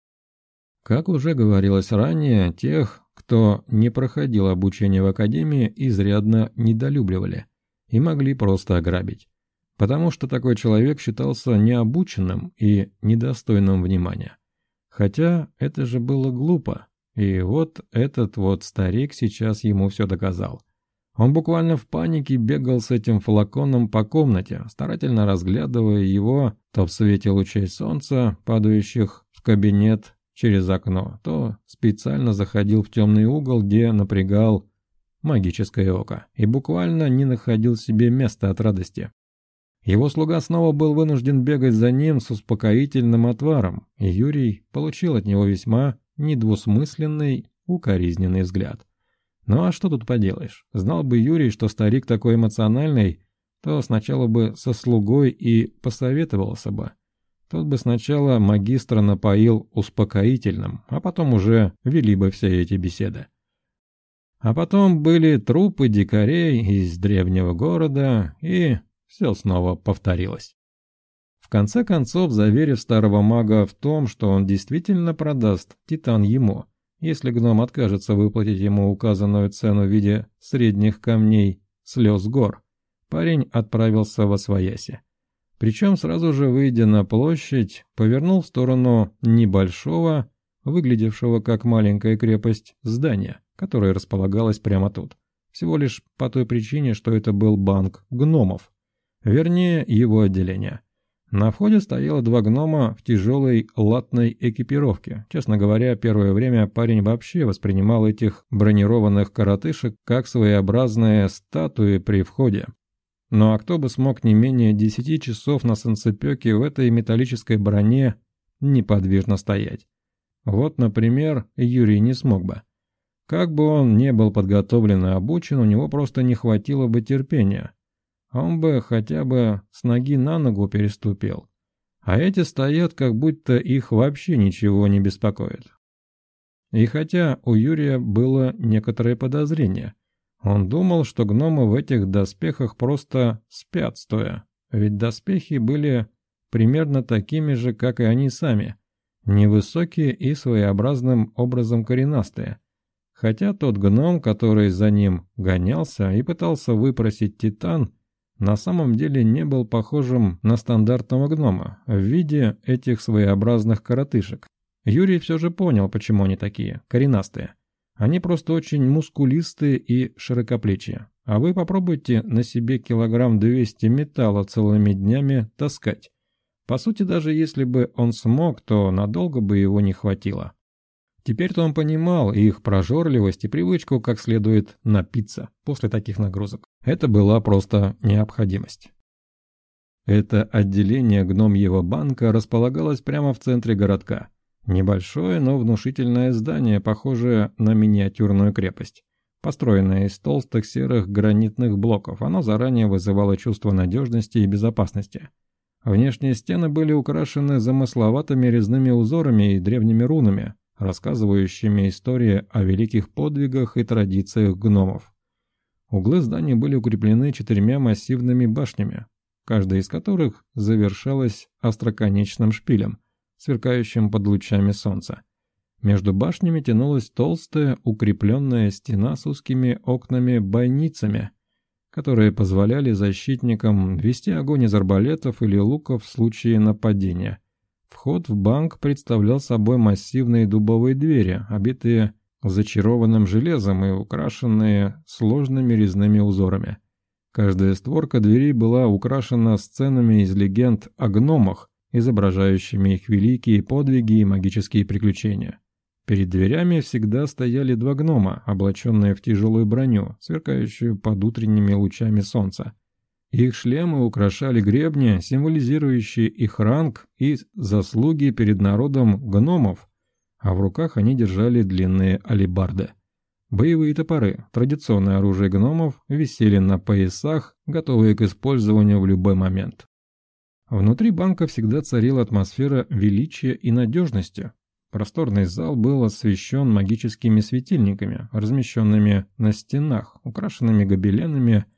Как уже говорилось ранее, тех, кто не проходил обучение в академии, изрядно недолюбливали и могли просто ограбить, потому что такой человек считался необученным и недостойным внимания. Хотя это же было глупо, и вот этот вот старик сейчас ему все доказал. Он буквально в панике бегал с этим флаконом по комнате, старательно разглядывая его то в свете лучей солнца, падающих в кабинет через окно, то специально заходил в темный угол, где напрягал магическое око, и буквально не находил себе места от радости. Его слуга снова был вынужден бегать за ним с успокоительным отваром, и Юрий получил от него весьма недвусмысленный, укоризненный взгляд. Ну а что тут поделаешь? Знал бы Юрий, что старик такой эмоциональный, то сначала бы со слугой и посоветовался бы. Тот бы сначала магистра напоил успокоительным, а потом уже вели бы все эти беседы. А потом были трупы дикарей из древнего города, и все снова повторилось. В конце концов, заверив старого мага в том, что он действительно продаст Титан ему, если гном откажется выплатить ему указанную цену в виде средних камней слез гор, парень отправился восвояси. Причем сразу же, выйдя на площадь, повернул в сторону небольшого, выглядевшего как маленькая крепость, здания, которое располагалось прямо тут. Всего лишь по той причине, что это был банк гномов, вернее, его отделение. На входе стояло 2 гнома в тяжелой латной экипировке. Честно говоря, первое время парень вообще воспринимал этих бронированных коротышек как своеобразные статуи при входе. Ну а кто бы смог не менее 10 часов на солнцепёке в этой металлической броне неподвижно стоять? Вот, например, Юрий не смог бы. Как бы он не был подготовлен и обучен, у него просто не хватило бы терпения. Он бы хотя бы с ноги на ногу переступил. А эти стоят, как будто их вообще ничего не беспокоит. И хотя у Юрия было некоторое подозрение, он думал, что гномы в этих доспехах просто спят стоя, ведь доспехи были примерно такими же, как и они сами, невысокие и своеобразным образом коренастые. Хотя тот гном, который за ним гонялся и пытался выпросить Титан, на самом деле не был похожим на стандартного гнома в виде этих своеобразных коротышек. Юрий все же понял, почему они такие, коренастые. Они просто очень мускулистые и широкоплечие. А вы попробуйте на себе килограмм 200 металла целыми днями таскать. По сути, даже если бы он смог, то надолго бы его не хватило. Теперь-то он понимал их прожорливость и привычку как следует напиться после таких нагрузок. Это была просто необходимость. Это отделение гномьего банка располагалось прямо в центре городка. Небольшое, но внушительное здание, похожее на миниатюрную крепость. Построенное из толстых серых гранитных блоков, оно заранее вызывало чувство надежности и безопасности. Внешние стены были украшены замысловатыми резными узорами и древними рунами, рассказывающими истории о великих подвигах и традициях гномов. Углы здания были укреплены 4 массивными башнями, каждая из которых завершалась остроконечным шпилем, сверкающим под лучами солнца. Между башнями тянулась толстая укрепленная стена с узкими окнами-бойницами, которые позволяли защитникам вести огонь из арбалетов или луков в случае нападения. Вход в банк представлял собой массивные дубовые двери, обитые зачарованным железом и украшенные сложными резными узорами. Каждая створка дверей была украшена сценами из легенд о гномах, изображающими их великие подвиги и магические приключения. Перед дверями всегда стояли 2 гнома, облаченные в тяжелую броню, сверкающую под утренними лучами солнца. Их шлемы украшали гребни, символизирующие их ранг и заслуги перед народом гномов, а в руках они держали длинные алебарды. Боевые топоры, традиционное оружие гномов, висели на поясах, готовые к использованию в любой момент. Внутри банка всегда царила атмосфера величия и надежности. Просторный зал был освещен магическими светильниками, размещенными на стенах, украшенными гобеленами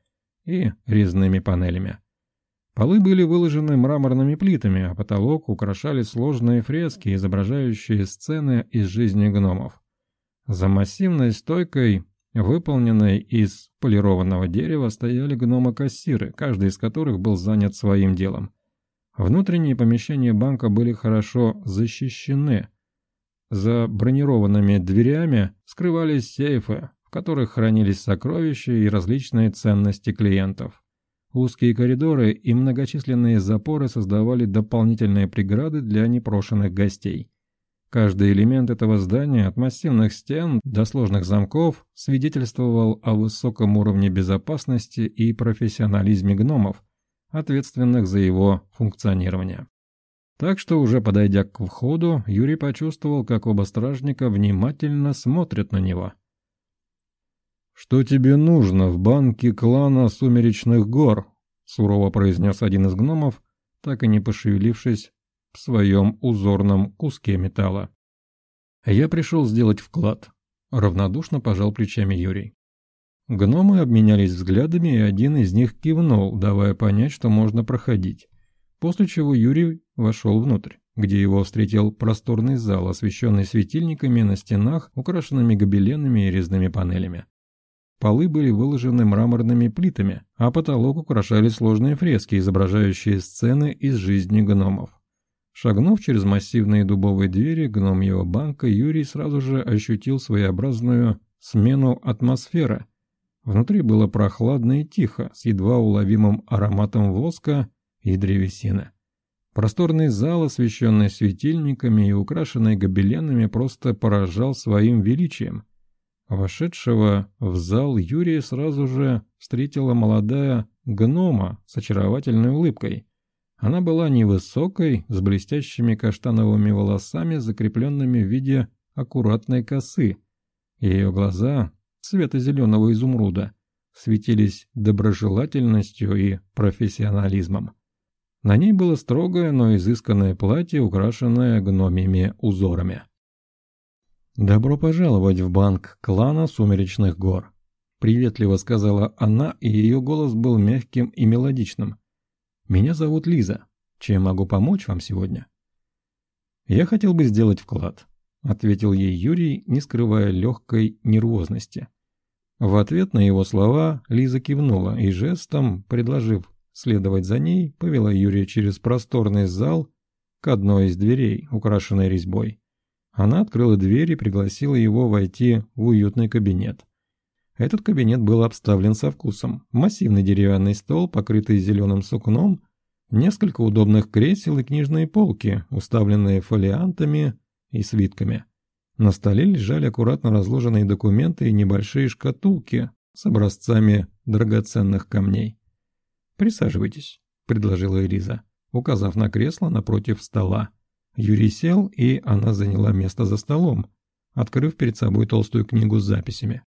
и резными панелями. Полы были выложены мраморными плитами, а потолок украшали сложные фрески, изображающие сцены из жизни гномов. За массивной стойкой, выполненной из полированного дерева, стояли гномы-кассиры, каждый из которых был занят своим делом. Внутренние помещения банка были хорошо защищены. За бронированными дверями скрывались сейфы, в которых хранились сокровища и различные ценности клиентов. Узкие коридоры и многочисленные запоры создавали дополнительные преграды для непрошенных гостей. Каждый элемент этого здания, от массивных стен до сложных замков, свидетельствовал о высоком уровне безопасности и профессионализме гномов, ответственных за его функционирование. Так что, уже подойдя к входу, Юрий почувствовал, как оба стражника внимательно смотрят на него. «Что тебе нужно в банке клана Сумеречных гор?» — сурово произнес один из гномов, так и не пошевелившись в своем узорном куске металла. «Я пришел сделать вклад», — равнодушно пожал плечами Юрий. Гномы обменялись взглядами, и один из них кивнул, давая понять, что можно проходить. После чего Юрий вошел внутрь, где его встретил просторный зал, освещенный светильниками на стенах, украшенными гобеленами и резными панелями. Полы были выложены мраморными плитами, а потолок украшали сложные фрески, изображающие сцены из жизни гномов. Шагнув через массивные дубовые двери гномьего банка, Юрий сразу же ощутил своеобразную смену атмосферы. Внутри было прохладно и тихо, с едва уловимым ароматом воска и древесины. Просторный зал, освещенный светильниками и украшенный гобеленами, просто поражал своим величием. Вошедшего в зал Юрия сразу же встретила молодая гнома с очаровательной улыбкой. Она была невысокой, с блестящими каштановыми волосами, закрепленными в виде аккуратной косы. Ее глаза, цвета зеленого изумруда, светились доброжелательностью и профессионализмом. На ней было строгое, но изысканное платье, украшенное гномьими узорами. «Добро пожаловать в банк клана Сумеречных гор», — приветливо сказала она, и ее голос был мягким и мелодичным. «Меня зовут Лиза. Чем могу помочь вам сегодня?» «Я хотел бы сделать вклад», — ответил ей Юрий, не скрывая легкой нервозности. В ответ на его слова Лиза кивнула и жестом, предложив следовать за ней, повела Юрия через просторный зал к одной из дверей, украшенной резьбой. Она открыла дверь и пригласила его войти в уютный кабинет. Этот кабинет был обставлен со вкусом. Массивный деревянный стол, покрытый зеленым сукном, несколько удобных кресел и книжные полки, уставленные фолиантами и свитками. На столе лежали аккуратно разложенные документы и небольшие шкатулки с образцами драгоценных камней. «Присаживайтесь», — предложила Элиза, указав на кресло напротив стола. Юрий сел, и она заняла место за столом, открыв перед собой толстую книгу с записями.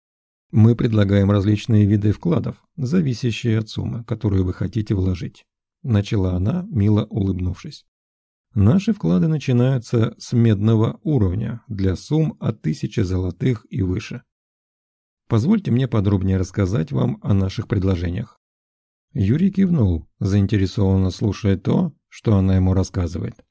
«Мы предлагаем различные виды вкладов, зависящие от суммы, которую вы хотите вложить», — начала она, мило улыбнувшись. «Наши вклады начинаются с медного уровня для сумм от 1000 золотых и выше. Позвольте мне подробнее рассказать вам о наших предложениях». Юрий кивнул, заинтересованно слушая то, что она ему рассказывает.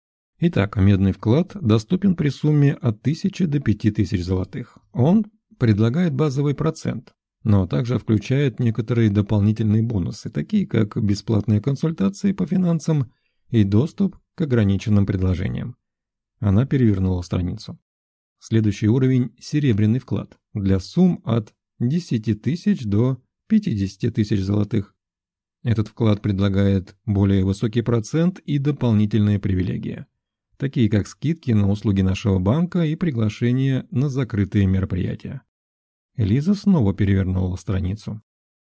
Итак, медный вклад доступен при сумме от 1000 до 5000 золотых. Он предлагает базовый процент, но также включает некоторые дополнительные бонусы, такие как бесплатные консультации по финансам и доступ к ограниченным предложениям. Она перевернула страницу. Следующий уровень – серебряный вклад для сумм от 10 тысяч до 50 тысяч золотых. Этот вклад предлагает более высокий процент и дополнительные привилегии, такие как скидки на услуги нашего банка и приглашения на закрытые мероприятия. Лиза снова перевернула страницу.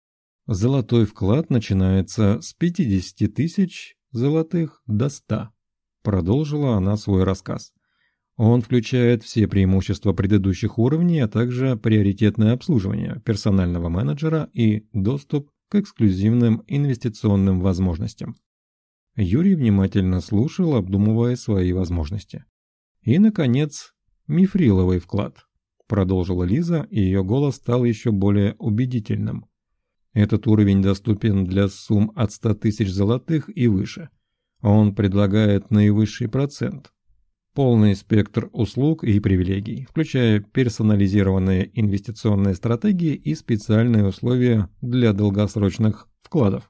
Золотой вклад начинается с 50 тысяч золотых до 100. Продолжила она свой рассказ. Он включает все преимущества предыдущих уровней, а также приоритетное обслуживание персонального менеджера и доступ к эксклюзивным инвестиционным возможностям. Юрий внимательно слушал, обдумывая свои возможности. И, наконец, мифриловый вклад. Продолжила Лиза, и ее голос стал еще более убедительным. Этот уровень доступен для сумм от 100 тысяч золотых и выше. Он предлагает наивысший процент, полный спектр услуг и привилегий, включая персонализированные инвестиционные стратегии и специальные условия для долгосрочных вкладов.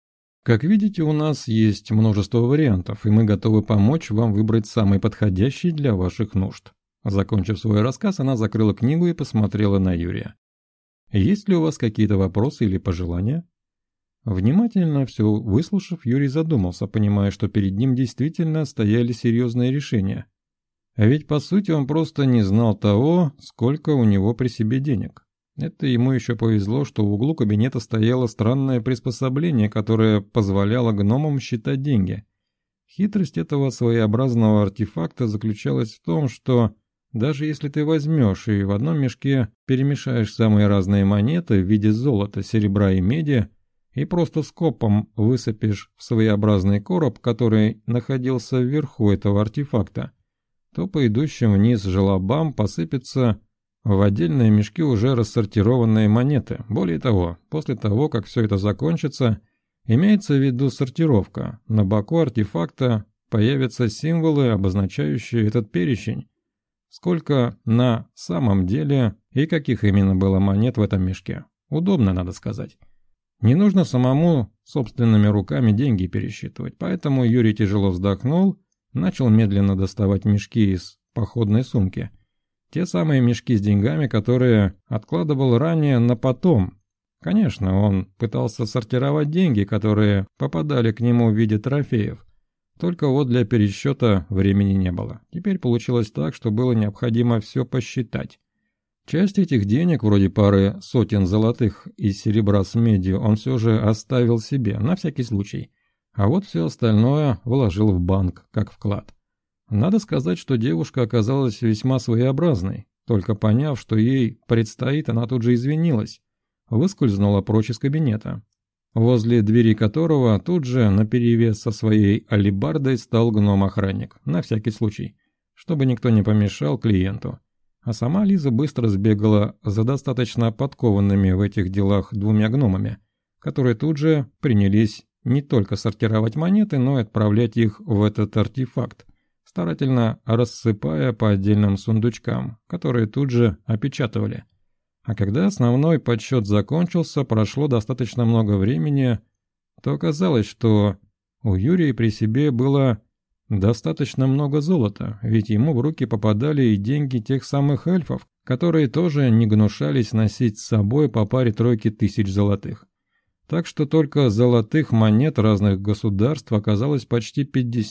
Как видите, у нас есть множество вариантов, и мы готовы помочь вам выбрать самый подходящий для ваших нужд. Закончив свой рассказ, она закрыла книгу и посмотрела на Юрия. Есть ли у вас какие-то вопросы или пожелания? Внимательно все выслушав, Юрий задумался, понимая, что перед ним действительно стояли серьезные решения. А ведь по сути он просто не знал того, сколько у него при себе денег. Это ему еще повезло, что в углу кабинета стояло странное приспособление, которое позволяло гномам считать деньги. Хитрость этого своеобразного артефакта заключалась в том, что даже если ты возьмешь и в одном мешке перемешаешь самые разные монеты в виде золота, серебра и меди, и просто скопом высыпешь в своеобразный короб, который находился вверху этого артефакта, то по идущим вниз желобам посыпется в отдельные мешки уже рассортированные монеты. Более того, после того, как все это закончится, имеется в виду сортировка. На боку артефакта появятся символы, обозначающие этот перечень. Сколько на самом деле и каких именно было монет в этом мешке. Удобно, надо сказать. Не нужно самому собственными руками деньги пересчитывать, поэтому Юрий тяжело вздохнул, начал медленно доставать мешки из походной сумки. Те самые мешки с деньгами, которые откладывал ранее на потом. Конечно, он пытался сортировать деньги, которые попадали к нему в виде трофеев. Только вот для пересчета времени не было. Теперь получилось так, что было необходимо все посчитать. Часть этих денег, вроде пары сотен золотых и серебра с медью, он все же оставил себе, на всякий случай. А вот все остальное вложил в банк, как вклад. Надо сказать, что девушка оказалась весьма своеобразной. Только поняв, что ей предстоит, она тут же извинилась. Выскользнула прочь из кабинета, возле двери которого тут же наперевес со своей алебардой стал гном-охранник, на всякий случай, чтобы никто не помешал клиенту. А сама Лиза быстро сбегала за достаточно подкованными в этих делах двумя гномами, которые тут же принялись не только сортировать монеты, но и отправлять их в этот артефакт, старательно рассыпая по отдельным сундучкам, которые тут же опечатывали. А когда основной подсчет закончился, прошло достаточно много времени, то оказалось, что у Юрия при себе было достаточно много золота, ведь ему в руки попадали и деньги тех самых эльфов, которые тоже не гнушались носить с собой по паре-тройке тысяч золотых. Так что только золотых монет разных государств оказалось почти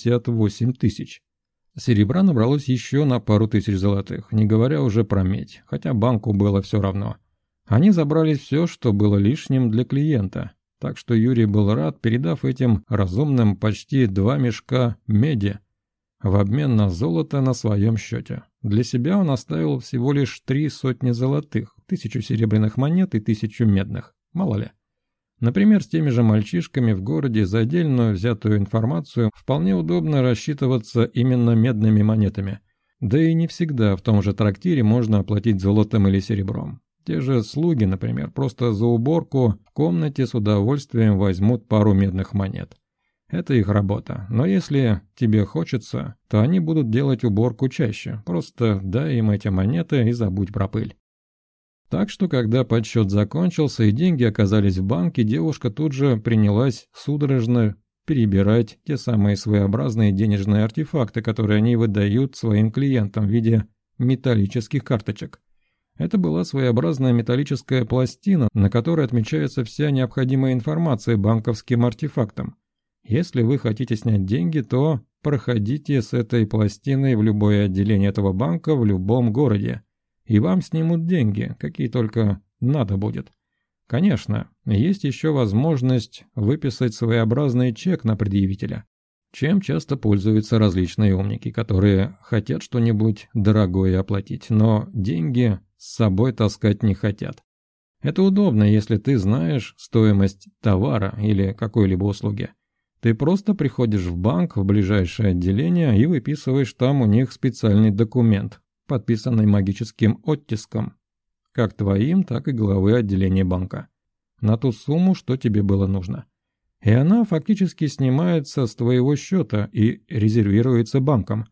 58 тысяч. Серебра набралось еще на пару тысяч золотых, не говоря уже про медь, хотя банку было все равно. Они забрали все, что было лишним для клиента, так что Юрий был рад, передав этим разумным почти 2 мешка меди в обмен на золото на своем счете. Для себя он оставил всего лишь 3 сотни золотых, 1000 серебряных монет и 1000 медных, мало ли. Например, с теми же мальчишками в городе за отдельную взятую информацию вполне удобно рассчитываться именно медными монетами. Да и не всегда в том же трактире можно оплатить золотом или серебром. Те же слуги, например, просто за уборку в комнате с удовольствием возьмут пару медных монет. Это их работа, но если тебе хочется, то они будут делать уборку чаще, просто дай им эти монеты и забудь про пыль. Так что, когда подсчет закончился и деньги оказались в банке, девушка тут же принялась судорожно перебирать те самые своеобразные денежные артефакты, которые они выдают своим клиентам в виде металлических карточек. Это была своеобразная металлическая пластина, на которой отмечается вся необходимая информация банковским артефактом. Если вы хотите снять деньги, то проходите с этой пластиной в любое отделение этого банка в любом городе. И вам снимут деньги, какие только надо будет. Конечно, есть еще возможность выписать своеобразный чек на предъявителя, чем часто пользуются различные умники, которые хотят что-нибудь дорогое оплатить, но деньги с собой таскать не хотят. Это удобно, если ты знаешь стоимость товара или какой-либо услуги. Ты просто приходишь в банк, в ближайшее отделение и выписываешь там у них специальный документ, подписанный магическим оттиском, как твоим, так и главы отделения банка. на ту сумму, что тебе было нужно. И она фактически снимается с твоего счета и резервируется банком.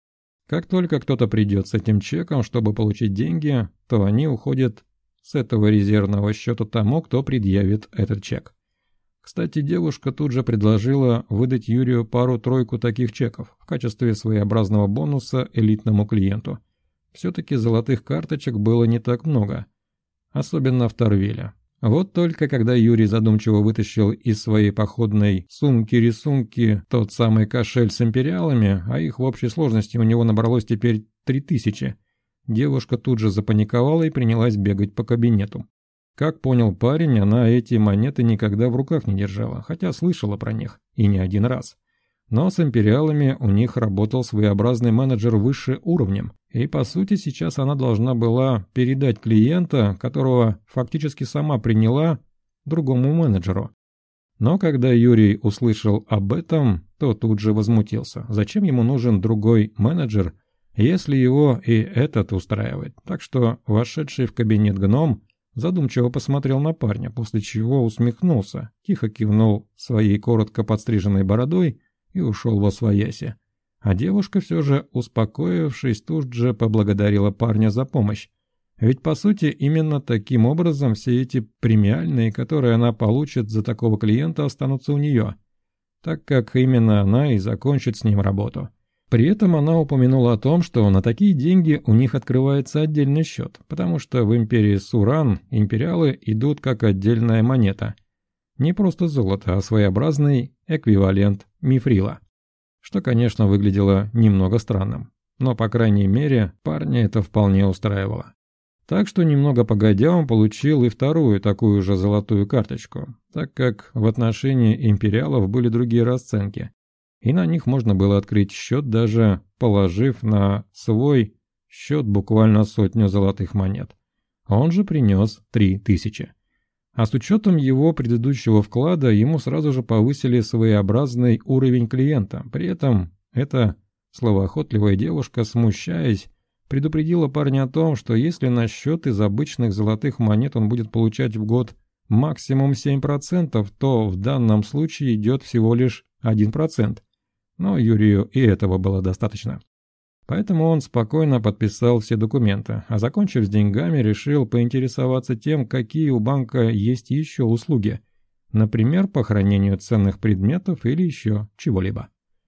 Как только кто-то придет с этим чеком, чтобы получить деньги, то они уходят с этого резервного счета тому, кто предъявит этот чек. Кстати, девушка тут же предложила выдать Юрию пару-тройку таких чеков в качестве своеобразного бонуса элитному клиенту. Все-таки золотых карточек было не так много, особенно в Торвеле. Вот только когда Юрий задумчиво вытащил из своей походной сумки-рисунки тот самый кошель с империалами, а их в общей сложности у него набралось теперь 3000, девушка тут же запаниковала и принялась бегать по кабинету. Как понял парень, она эти монеты никогда в руках не держала, хотя слышала про них, и не один раз. Но с империалами у них работал своеобразный менеджер выше уровнем, и по сути сейчас она должна была передать клиента, которого фактически сама приняла, другому менеджеру. Но когда Юрий услышал об этом, то тут же возмутился. Зачем ему нужен другой менеджер, если его и этот устраивает? Так что вошедший в кабинет гном задумчиво посмотрел на парня, после чего усмехнулся, тихо кивнул своей коротко подстриженной бородой и ушел восвояси. А девушка все же, успокоившись, тут же поблагодарила парня за помощь. Ведь по сути именно таким образом все эти премиальные, которые она получит за такого клиента, останутся у нее, так как именно она и закончит с ним работу. При этом она упомянула о том, что на такие деньги у них открывается отдельный счет, потому что в империи Суран империалы идут как отдельная монета. Не просто золото, а своеобразный эквивалент мифрила. Что, конечно, выглядело немного странным. Но, по крайней мере, парня это вполне устраивало. Так что, немного погодя, он получил и вторую такую же золотую карточку, так как в отношении империалов были другие расценки. И на них можно было открыть счет, даже положив на свой счет буквально 100 золотых монет. Он же принес 3000. А с учетом его предыдущего вклада ему сразу же повысили своеобразный уровень клиента. При этом эта словоохотливая девушка, смущаясь, предупредила парня о том, что если на счет из обычных золотых монет он будет получать в год максимум 7%, то в данном случае идет всего лишь 1%. Но Юрию и этого было достаточно. Поэтому он спокойно подписал все документы, а закончив с деньгами, решил поинтересоваться тем, какие у банка есть еще услуги, например, по хранению ценных предметов или еще чего-либо.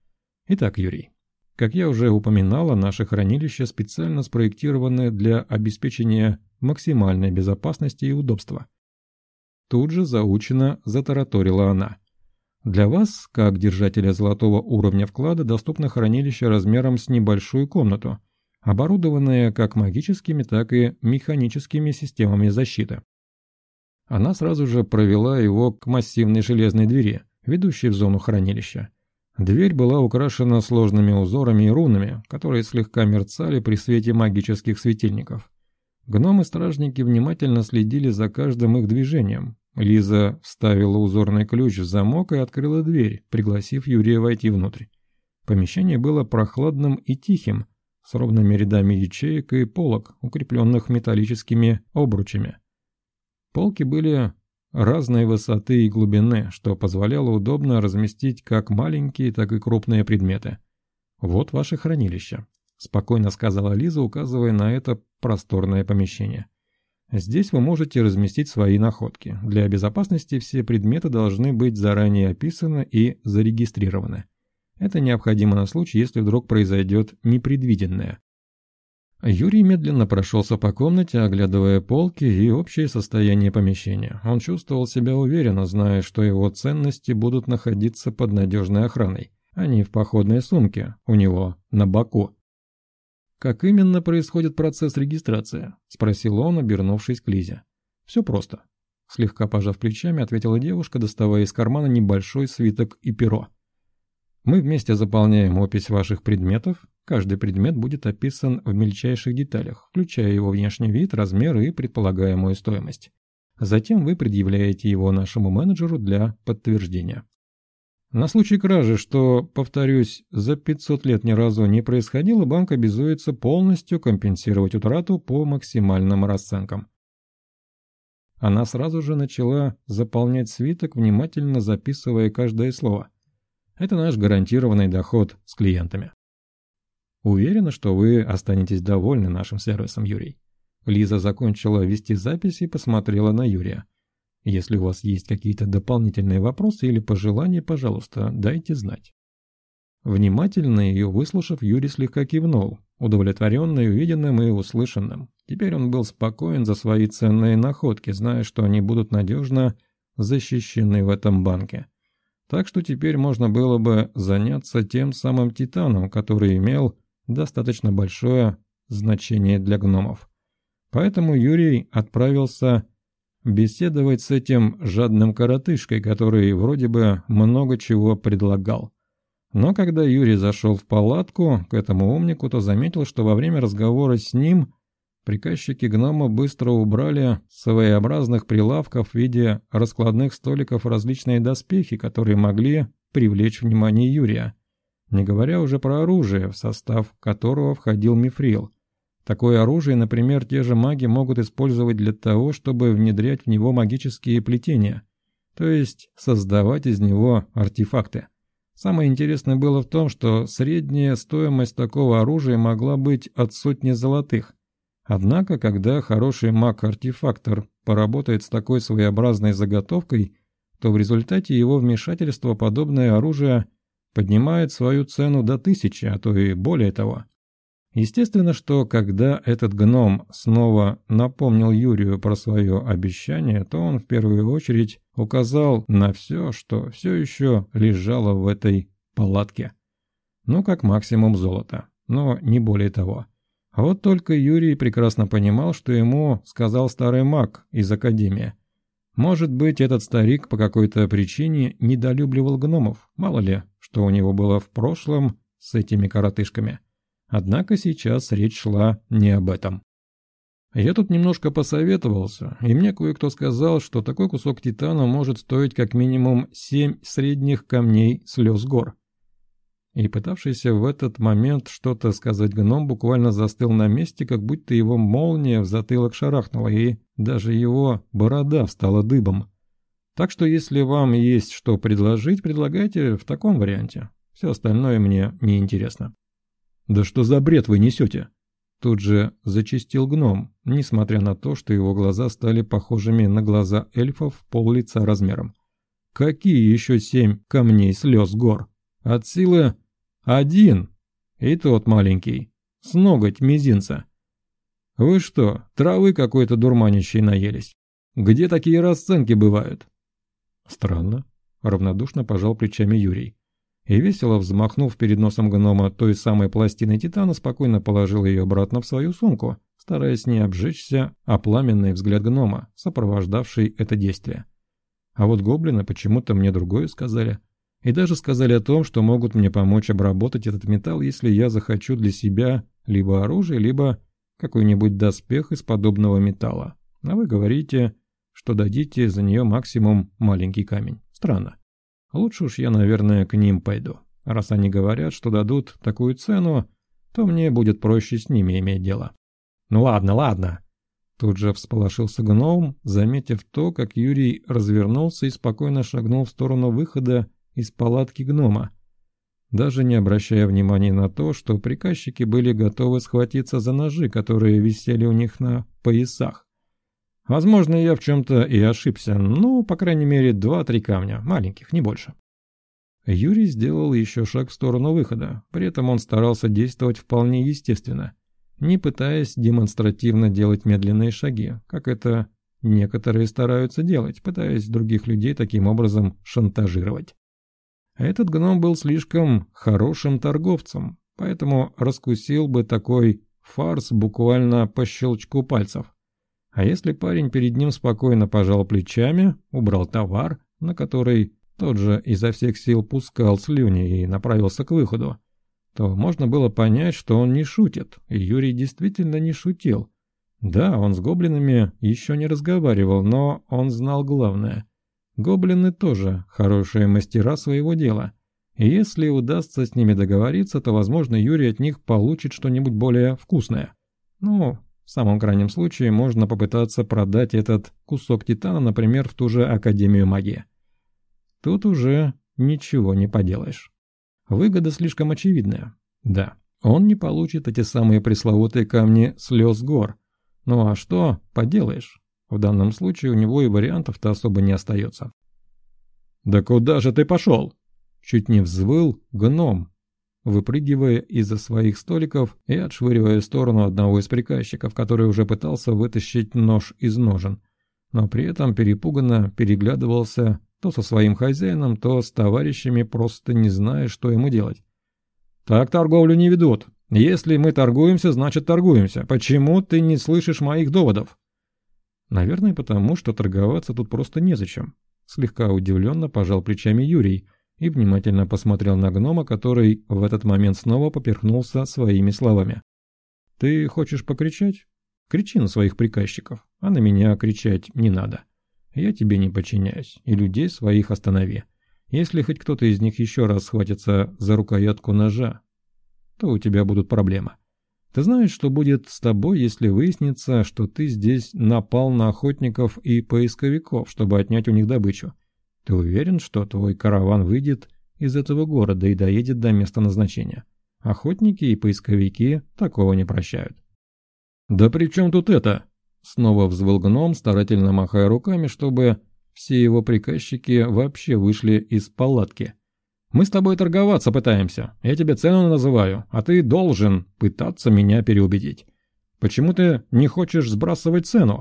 Итак, Юрий, как я уже упоминала, наше хранилище специально спроектировано для обеспечения максимальной безопасности и удобства. Тут же заучено затараторила она. Для вас, как держателя золотого уровня вклада, доступно хранилище размером с небольшую комнату, оборудованное как магическими, так и механическими системами защиты. Она сразу же провела его к массивной железной двери, ведущей в зону хранилища. Дверь была украшена сложными узорами и рунами, которые слегка мерцали при свете магических светильников. Гномы-стражники внимательно следили за каждым их движением. Лиза вставила узорный ключ в замок и открыла дверь, пригласив Юрия войти внутрь. Помещение было прохладным и тихим, с ровными рядами ячеек и полок, укрепленных металлическими обручами. Полки были разной высоты и глубины, что позволяло удобно разместить как маленькие, так и крупные предметы. «Вот ваше хранилище», — спокойно сказала Лиза, указывая на это просторное помещение. Здесь вы можете разместить свои находки. Для безопасности все предметы должны быть заранее описаны и зарегистрированы. Это необходимо на случай, если вдруг произойдет непредвиденное. Юрий медленно прошелся по комнате, оглядывая полки и общее состояние помещения. Он чувствовал себя уверенно, зная, что его ценности будут находиться под надежной охраной, а не в походной сумке у него на боку. «Как именно происходит процесс регистрации?» – спросил он, обернувшись к Лизе. «Все просто», – слегка пожав плечами, ответила девушка, доставая из кармана небольшой свиток и перо. «Мы вместе заполняем опись ваших предметов. Каждый предмет будет описан в мельчайших деталях, включая его внешний вид, размер и предполагаемую стоимость. Затем вы предъявляете его нашему менеджеру для подтверждения. На случай кражи, что, повторюсь, за 500 лет ни разу не происходило, банк обязуется полностью компенсировать утрату по максимальным расценкам». она сразу же начала заполнять свиток, внимательно записывая каждое слово. Это наш гарантированный доход с клиентами. Уверена, что вы останетесь довольны нашим сервисом, Юрий. Лиза закончила вести запись и посмотрела на Юрия. Если у вас есть какие-то дополнительные вопросы или пожелания, пожалуйста, дайте знать. Внимательно ее выслушав, Юрий слегка кивнул, удовлетворенный увиденным и услышанным. Теперь он был спокоен за свои ценные находки, зная, что они будут надежно защищены в этом банке. Так что теперь можно было бы заняться тем самым титаном, который имел достаточно большое значение для гномов. Поэтому Юрий отправился беседовать с этим жадным коротышкой, который вроде бы много чего предлагал. Но когда Юрий зашел в палатку к этому умнику, то заметил, что во время разговора с ним приказчики гнома быстро убрали с своеобразных прилавков в виде раскладных столиков различные доспехи, которые могли привлечь внимание Юрия, не говоря уже про оружие, в состав которого входил мифрил. Такое оружие, например, те же маги могут использовать для того, чтобы внедрять в него магические плетения, то есть создавать из него артефакты. Самое интересное было в том, что средняя стоимость такого оружия могла быть от 100 золотых. Однако, когда хороший маг-артефактор поработает с такой своеобразной заготовкой, то в результате его вмешательства подобное оружие поднимает свою цену до 1000, а то и более того. Естественно, что когда этот гном снова напомнил Юрию про свое обещание, то он в первую очередь указал на все, что все еще лежало в этой палатке. Ну, как максимум золото, но не более того. А вот только Юрий прекрасно понимал, что ему сказал старый маг из академии. Может быть, этот старик по какой-то причине недолюбливал гномов, мало ли, что у него было в прошлом с этими коротышками. Однако сейчас речь шла не об этом. Я тут немножко посоветовался, и мне кое-кто сказал, что такой кусок титана может стоить как минимум 7 средних камней слез гор. И пытавшийся в этот момент что-то сказать гном буквально застыл на месте, как будто его молния в затылок шарахнула, и даже его борода встала дыбом. Так что если вам есть что предложить, предлагайте в таком варианте. Все остальное мне не интересно. «Да что за бред вы несете?» Тут же зачастил гном, несмотря на то, что его глаза стали похожими на глаза эльфов пол-лица размером. «Какие еще 7 камней слез гор? От силы 1, и тот маленький, с ноготь мизинца. Вы что, травы какой-то дурманящей наелись? Где такие расценки бывают?» «Странно», — равнодушно пожал плечами Юрий. И весело взмахнув перед носом гнома той самой пластиной титана, спокойно положил ее обратно в свою сумку, стараясь не обжечься о пламенный взгляд гнома, сопровождавший это действие. А вот гоблины почему-то мне другое сказали. И даже сказали о том, что могут мне помочь обработать этот металл, если я захочу для себя либо оружие, либо какой-нибудь доспех из подобного металла. А вы говорите, что дадите за нее максимум маленький камень. Странно. Лучше уж я, наверное, к ним пойду. Раз они говорят, что дадут такую цену, то мне будет проще с ними иметь дело. «Ну ладно, ладно!» Тут же всполошился гном, заметив то, как Юрий развернулся и спокойно шагнул в сторону выхода из палатки гнома, даже не обращая внимания на то, что приказчики были готовы схватиться за ножи, которые висели у них на поясах. Возможно, я в чем-то и ошибся, ну, по крайней мере, 2-3 камня, маленьких, не больше. Юрий сделал еще шаг в сторону выхода, при этом он старался действовать вполне естественно, не пытаясь демонстративно делать медленные шаги, как это некоторые стараются делать, пытаясь других людей таким образом шантажировать. Этот гном был слишком хорошим торговцем, поэтому раскусил бы такой фарс буквально по щелчку пальцев. А если парень перед ним спокойно пожал плечами, убрал товар, на который тот же изо всех сил пускал слюни и направился к выходу, то можно было понять, что он не шутит, и Юрий действительно не шутил. Да, он с гоблинами еще не разговаривал, но он знал главное. Гоблины тоже хорошие мастера своего дела, и если удастся с ними договориться, то, возможно, Юрий от них получит что-нибудь более вкусное. Ну, В самом крайнем случае можно попытаться продать этот кусок титана, например, в ту же Академию магии. Тут уже ничего не поделаешь. Выгода слишком очевидная. Да, он не получит эти самые пресловутые камни слез гор. Ну а что поделаешь? В данном случае у него и вариантов-то особо не остается. «Да куда же ты пошел?» Чуть не взвыл гном, выпрыгивая из-за своих столиков и отшвыривая в сторону одного из приказчиков, который уже пытался вытащить нож из ножен, но при этом перепуганно переглядывался то со своим хозяином, то с товарищами, просто не зная, что ему делать. «Так торговлю не ведут. Если мы торгуемся, значит торгуемся. Почему ты не слышишь моих доводов?» «Наверное, потому что торговаться тут просто незачем», — слегка удивленно пожал плечами Юрий и внимательно посмотрел на гнома, который в этот момент снова поперхнулся своими словами. «Ты хочешь покричать? Кричи на своих приказчиков, а на меня кричать не надо. Я тебе не подчиняюсь, и людей своих останови. Если хоть кто-то из них еще раз схватится за рукоятку ножа, то у тебя будут проблемы. Ты знаешь, что будет с тобой, если выяснится, что ты здесь напал на охотников и поисковиков, чтобы отнять у них добычу? Ты уверен, что твой караван выйдет из этого города и доедет до места назначения? Охотники и поисковики такого не прощают». «Да при чем тут это?» Снова взвыл гном, старательно махая руками, чтобы все его приказчики вообще вышли из палатки. «Мы с тобой торговаться пытаемся. Я тебе цену называю, а ты должен пытаться меня переубедить. Почему ты не хочешь сбрасывать цену?»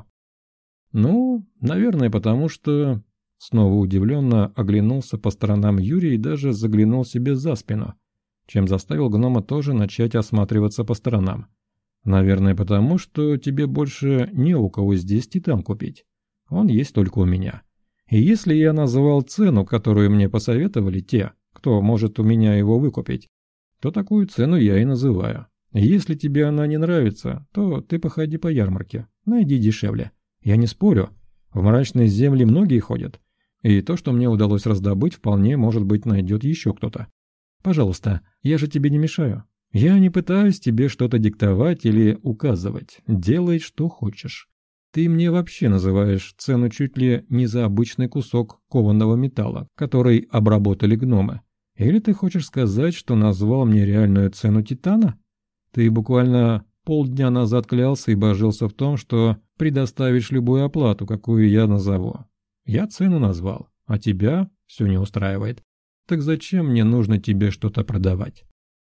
«Ну, наверное, потому что...» Снова удивленно оглянулся по сторонам Юрий и даже заглянул себе за спину, чем заставил гнома тоже начать осматриваться по сторонам. «Наверное, потому что тебе больше не у кого здесь титан купить. Он есть только у меня. И если я называл цену, которую мне посоветовали те, кто может у меня его выкупить, то такую цену я и называю. Если тебе она не нравится, то ты походи по ярмарке, найди дешевле. Я не спорю, в мрачные земли многие ходят, и то, что мне удалось раздобыть, вполне, может быть, найдет еще кто-то. Пожалуйста, я же тебе не мешаю. Я не пытаюсь тебе что-то диктовать или указывать. Делай, что хочешь. Ты мне вообще называешь цену чуть ли не за обычный кусок кованого металла, который обработали гномы. Или ты хочешь сказать, что назвал мне реальную цену титана? Ты буквально полдня назад клялся и божился в том, что предоставишь любую оплату, какую я назову. Я цену назвал, а тебя все не устраивает. Так зачем мне нужно тебе что-то продавать?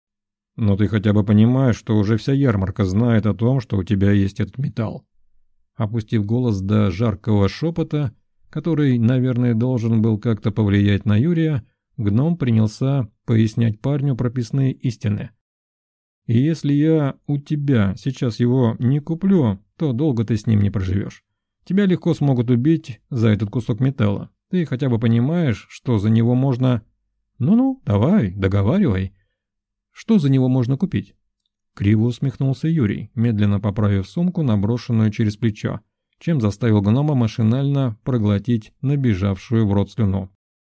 Но ты хотя бы понимаешь, что уже вся ярмарка знает о том, что у тебя есть этот металл. Опустив голос до жаркого шепота, который, наверное, должен был как-то повлиять на Юрия, гном принялся пояснять парню прописные истины. «И если я у тебя сейчас его не куплю, то долго ты с ним не проживешь. Тебя легко смогут убить за этот кусок металла. Ты хотя бы понимаешь, что за него можно...» «Ну-ну, давай, договаривай. Что за него можно купить?» Криво усмехнулся Юрий, медленно поправив сумку, наброшенную через плечо, чем заставил гнома машинально проглотить набежавшую в рот слюну.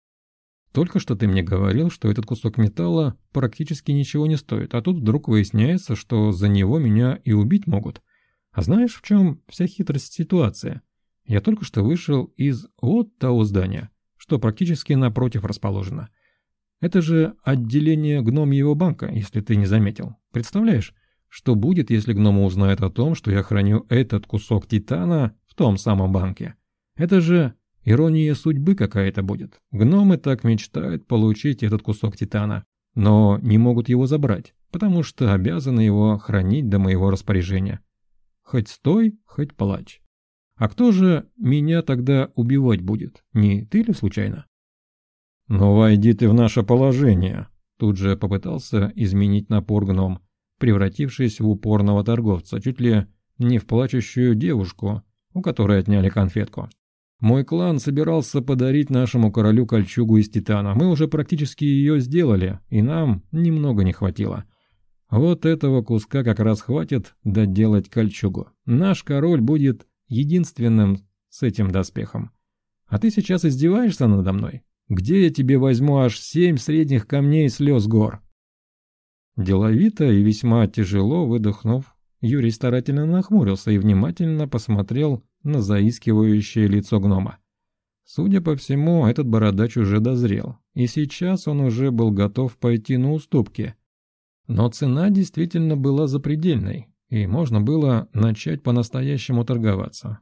«Только что ты мне говорил, что этот кусок металла практически ничего не стоит, а тут вдруг выясняется, что за него меня и убить могут. А знаешь, в чем вся хитрость ситуации? Я только что вышел из вот того здания, что практически напротив расположено. Это же отделение гномьего банка, если ты не заметил. Представляешь, что будет, если гномы узнают о том, что я храню этот кусок титана в том самом банке? Это же ирония судьбы какая-то будет. Гномы так мечтают получить этот кусок титана, но не могут его забрать, потому что обязаны его хранить до моего распоряжения. Хоть стой, хоть плачь. А кто же меня тогда убивать будет? Не ты ли случайно? «Ну, войди ты в наше положение», — тут же попытался изменить напор гном, превратившись в упорного торговца, чуть ли не в плачущую девушку, у которой отняли конфетку. «Мой клан собирался подарить нашему королю кольчугу из титана. Мы уже практически ее сделали, и нам немного не хватило. Вот этого куска как раз хватит доделать кольчугу. Наш король будет единственным с этим доспехом. А ты сейчас издеваешься надо мной? Где я тебе возьму аж 7 средних камней слез гор?» Деловито и весьма тяжело выдохнув, Юрий старательно нахмурился и внимательно посмотрел на заискивающее лицо гнома. Судя по всему, этот бородач уже дозрел, и сейчас он уже был готов пойти на уступки. Но цена действительно была запредельной, и можно было начать по-настоящему торговаться.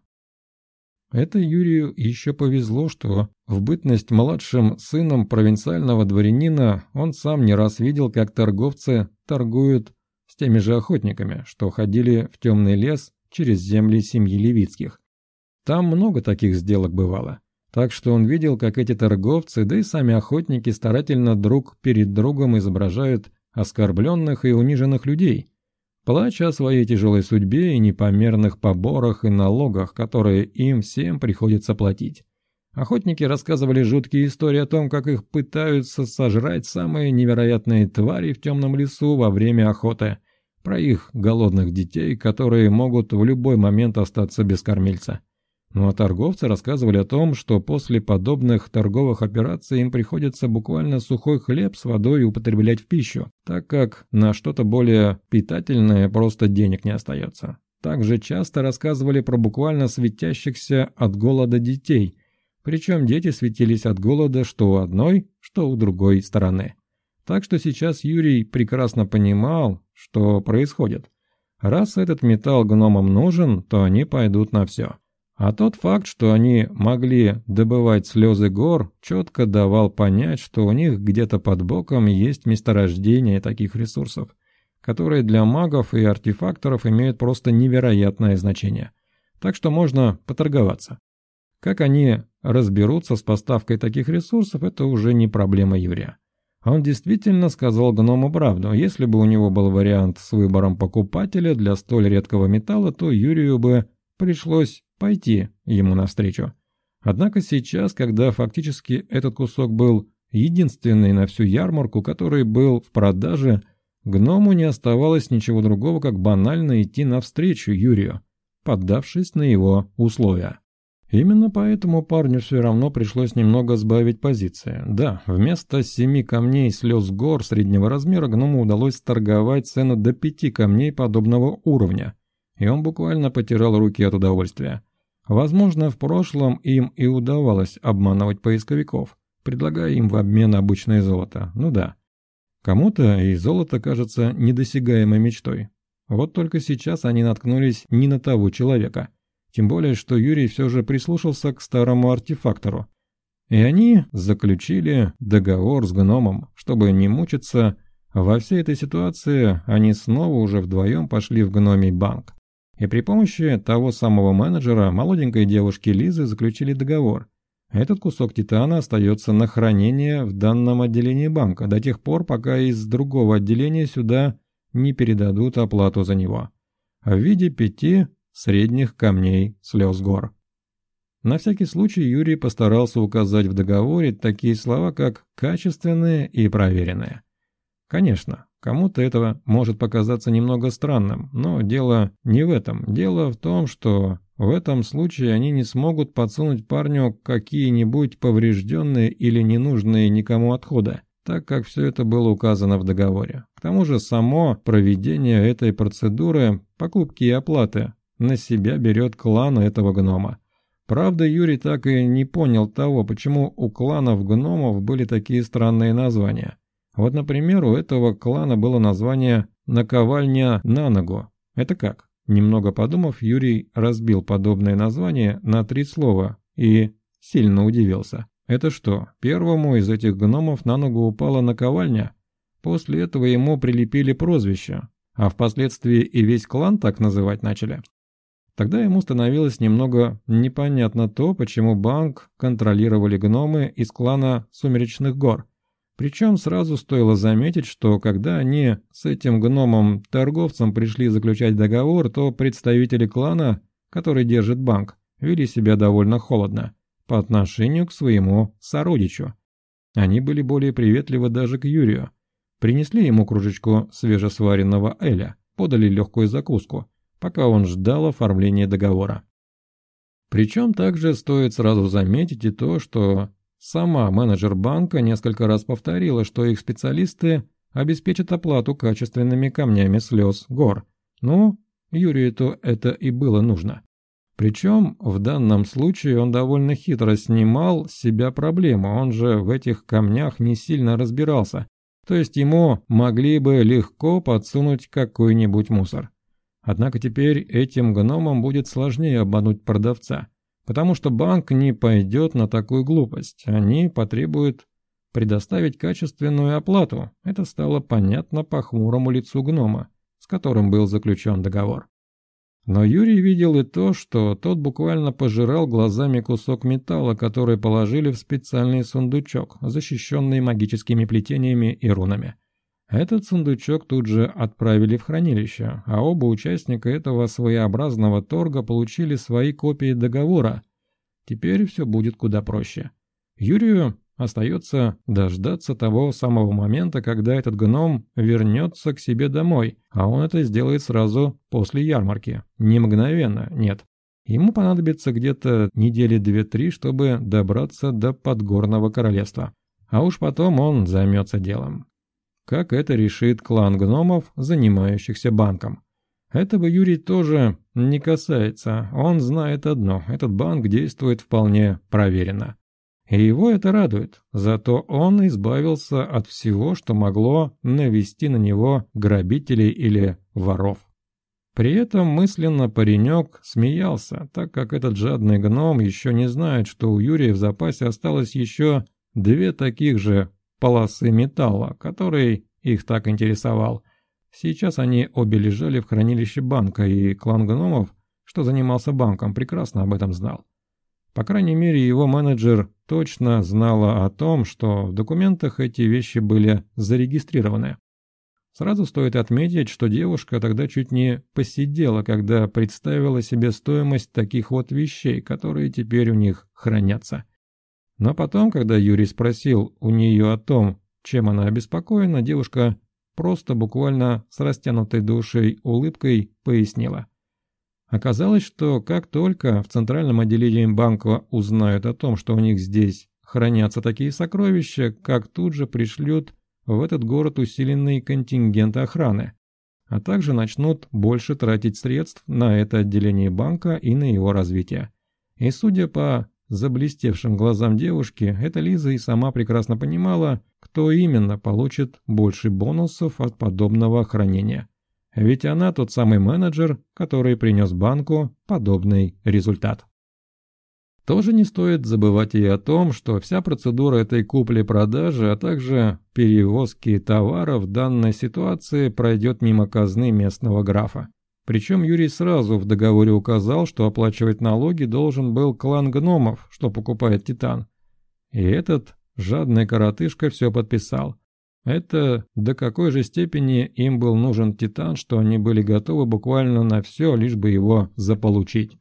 Это Юрию еще повезло, что в бытность младшим сыном провинциального дворянина он сам не раз видел, как торговцы торгуют с теми же охотниками, что ходили в темный лес через земли семьи Левицких. Там много таких сделок бывало. Так что он видел, как эти торговцы, да и сами охотники старательно друг перед другом изображают оскорбленных и униженных людей, плача о своей тяжелой судьбе и непомерных поборах и налогах, которые им всем приходится платить. Охотники рассказывали жуткие истории о том, как их пытаются сожрать самые невероятные твари в темном лесу во время охоты, про их голодных детей, которые могут в любой момент остаться без кормильца. Ну а торговцы рассказывали о том, что после подобных торговых операций им приходится буквально сухой хлеб с водой употреблять в пищу, так как на что-то более питательное просто денег не остается. Также часто рассказывали про буквально светящихся от голода детей, причем дети светились от голода что у одной, что у другой стороны. Так что сейчас Юрий прекрасно понимал, что происходит. Раз этот металл гномам нужен, то они пойдут на все. А тот факт, что они могли добывать слезы гор, четко давал понять, что у них где-то под боком есть месторождение таких ресурсов, которые для магов и артефакторов имеют просто невероятное значение. Так что можно поторговаться. Как они разберутся с поставкой таких ресурсов, это уже не проблема Юрия. Он действительно сказал гному правду. Если бы у него был вариант с выбором покупателя для столь редкого металла, то Юрию бы пришлось пойти ему навстречу. Однако сейчас, когда фактически этот кусок был единственный на всю ярмарку, который был в продаже, гному не оставалось ничего другого, как банально идти навстречу Юрию, поддавшись на его условия. Именно поэтому парню все равно пришлось немного сбавить позиции. Да, вместо 7 камней слез гор среднего размера гному удалось торговать цену до 5 камней подобного уровня, и он буквально потирал руки от удовольствия. Возможно, в прошлом им и удавалось обманывать поисковиков, предлагая им в обмен обычное золото. Ну да. Кому-то и золото кажется недосягаемой мечтой. Вот только сейчас они наткнулись не на того человека. Тем более, что Юрий все же прислушался к старому артефактору. И они заключили договор с гномом, чтобы не мучиться. Во всей этой ситуации они снова уже вдвоем пошли в гномий банк. И при помощи того самого менеджера молоденькой девушки Лизы заключили договор. Этот кусок титана остается на хранение в данном отделении банка до тех пор, пока из другого отделения сюда не передадут оплату за него. В виде 5 средних камней слез гор. На всякий случай Юрий постарался указать в договоре такие слова, как «качественные» и «проверенные». Конечно, кому-то это может показаться немного странным, но дело не в этом. Дело в том, что в этом случае они не смогут подсунуть парню какие-нибудь поврежденные или ненужные никому отходы, так как все это было указано в договоре. К тому же само проведение этой процедуры, покупки и оплаты, на себя берет клан этого гнома. Правда, Юрий так и не понял того, почему у кланов гномов были такие странные названия. Вот, например, у этого клана было название «Наковальня на ногу». Это как? Немного подумав, Юрий разбил подобное название на 3 слова и сильно удивился. Это что, первому из этих гномов на ногу упала наковальня? После этого ему прилепили прозвище, а впоследствии и весь клан так называть начали. Тогда ему становилось немного непонятно то, почему банк контролировали гномы из клана Сумеречных гор. Причем сразу стоило заметить, что когда они с этим гномом-торговцем пришли заключать договор, то представители клана, который держит банк, вели себя довольно холодно по отношению к своему сородичу. Они были более приветливы даже к Юрию. Принесли ему кружечку свежесваренного эля, подали легкую закуску, пока он ждал оформления договора. Причем также стоит сразу заметить и то, что сама менеджер банка несколько раз повторила, что их специалисты обеспечат оплату качественными камнями слез гор. Ну, Юрию-то это и было нужно. Причем в данном случае он довольно хитро снимал с себя проблему, он же в этих камнях не сильно разбирался, то есть ему могли бы легко подсунуть какой-нибудь мусор. Однако теперь этим гномам будет сложнее обмануть продавца, потому что банк не пойдет на такую глупость, они потребуют предоставить качественную оплату. Это стало понятно по хмурому лицу гнома, с которым был заключен договор. Но Юрий видел и то, что тот буквально пожирал глазами кусок металла, который положили в специальный сундучок, защищенный магическими плетениями и рунами. Этот сундучок тут же отправили в хранилище, а оба участника этого своеобразного торга получили свои копии договора. Теперь все будет куда проще. Юрию остается дождаться того самого момента, когда этот гном вернется к себе домой, а он это сделает сразу после ярмарки. Не мгновенно, нет. Ему понадобится где-то недели 2-3, чтобы добраться до Подгорного королевства. А уж потом он займется делом. Как это решит клан гномов, занимающихся банком. Этого Юрий тоже не касается. Он знает одно: этот банк действует вполне проверенно. И его это радует, зато он избавился от всего, что могло навести на него грабителей или воров. При этом мысленно паренек смеялся, так как этот жадный гном еще не знает, что у Юрия в запасе осталось еще 2 таких же полосы металла, который их так интересовал. Сейчас они обе лежали в хранилище банка, и клан гномов, что занимался банком, прекрасно об этом знал. По крайней мере, его менеджер точно знала о том, что в документах эти вещи были зарегистрированы. Сразу стоит отметить, что девушка тогда чуть не посидела, когда представила себе стоимость таких вот вещей, которые теперь у них хранятся. Но потом, когда Юрий спросил у нее о том, чем она обеспокоена, девушка просто буквально с растянутой до ушей улыбкой пояснила. Оказалось, что как только в центральном отделении банка узнают о том, что у них здесь хранятся такие сокровища, как тут же пришлют в этот город усиленный контингент охраны, а также начнут больше тратить средств на это отделение банка и на его развитие. И судя по заблестевшим глазам девушки, эта Лиза и сама прекрасно понимала, кто именно получит больше бонусов от подобного хранения. Ведь она тот самый менеджер, который принес банку подобный результат. Тоже не стоит забывать и о том, что вся процедура этой купли-продажи, а также перевозки товаров в данной ситуации пройдет мимо казны местного графа. Причем Юрий сразу в договоре указал, что оплачивать налоги должен был клан гномов, что покупает Титан. И этот жадный коротышка все подписал. Это до какой же степени им был нужен Титан, что они были готовы буквально на все, лишь бы его заполучить.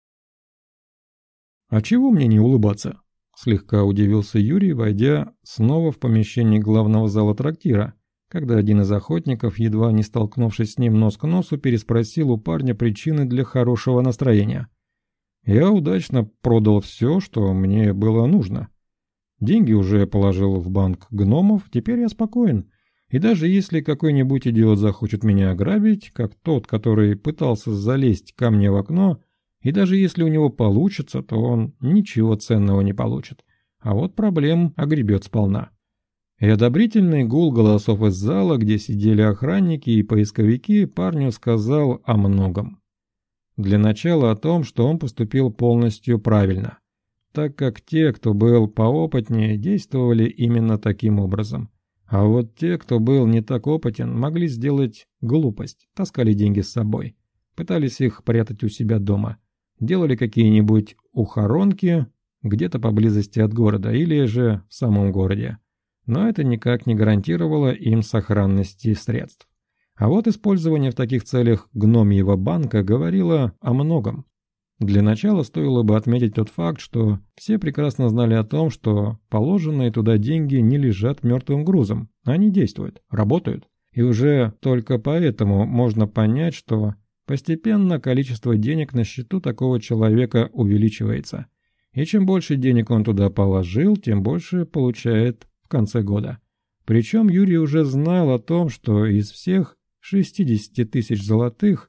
«А чего мне не улыбаться?» – слегка удивился Юрий, войдя снова в помещение главного зала трактира, когда один из охотников, едва не столкнувшись с ним нос к носу, переспросил у парня причины для хорошего настроения. «Я удачно продал все, что мне было нужно. Деньги уже положил в банк гномов, теперь я спокоен. И даже если какой-нибудь идиот захочет меня ограбить, как тот, который пытался залезть ко мне в окно, и даже если у него получится, то он ничего ценного не получит. А вот проблем огребет сполна». И одобрительный гул голосов из зала, где сидели охранники и поисковики, парню сказал о многом. Для начала о том, что он поступил полностью правильно, так как те, кто был поопытнее, действовали именно таким образом. А вот те, кто был не так опытен, могли сделать глупость, таскали деньги с собой, пытались их прятать у себя дома, делали какие-нибудь ухоронки где-то поблизости от города или же в самом городе. Но это никак не гарантировало им сохранности средств. А вот использование в таких целях гномьего банка говорило о многом. Для начала стоило бы отметить тот факт, что все прекрасно знали о том, что положенные туда деньги не лежат мертвым грузом. Они действуют, работают. И уже только поэтому можно понять, что постепенно количество денег на счету такого человека увеличивается. И чем больше денег он туда положил, тем больше получает в конце года. Причем Юрий уже знал о том, что из всех 60 тысяч золотых,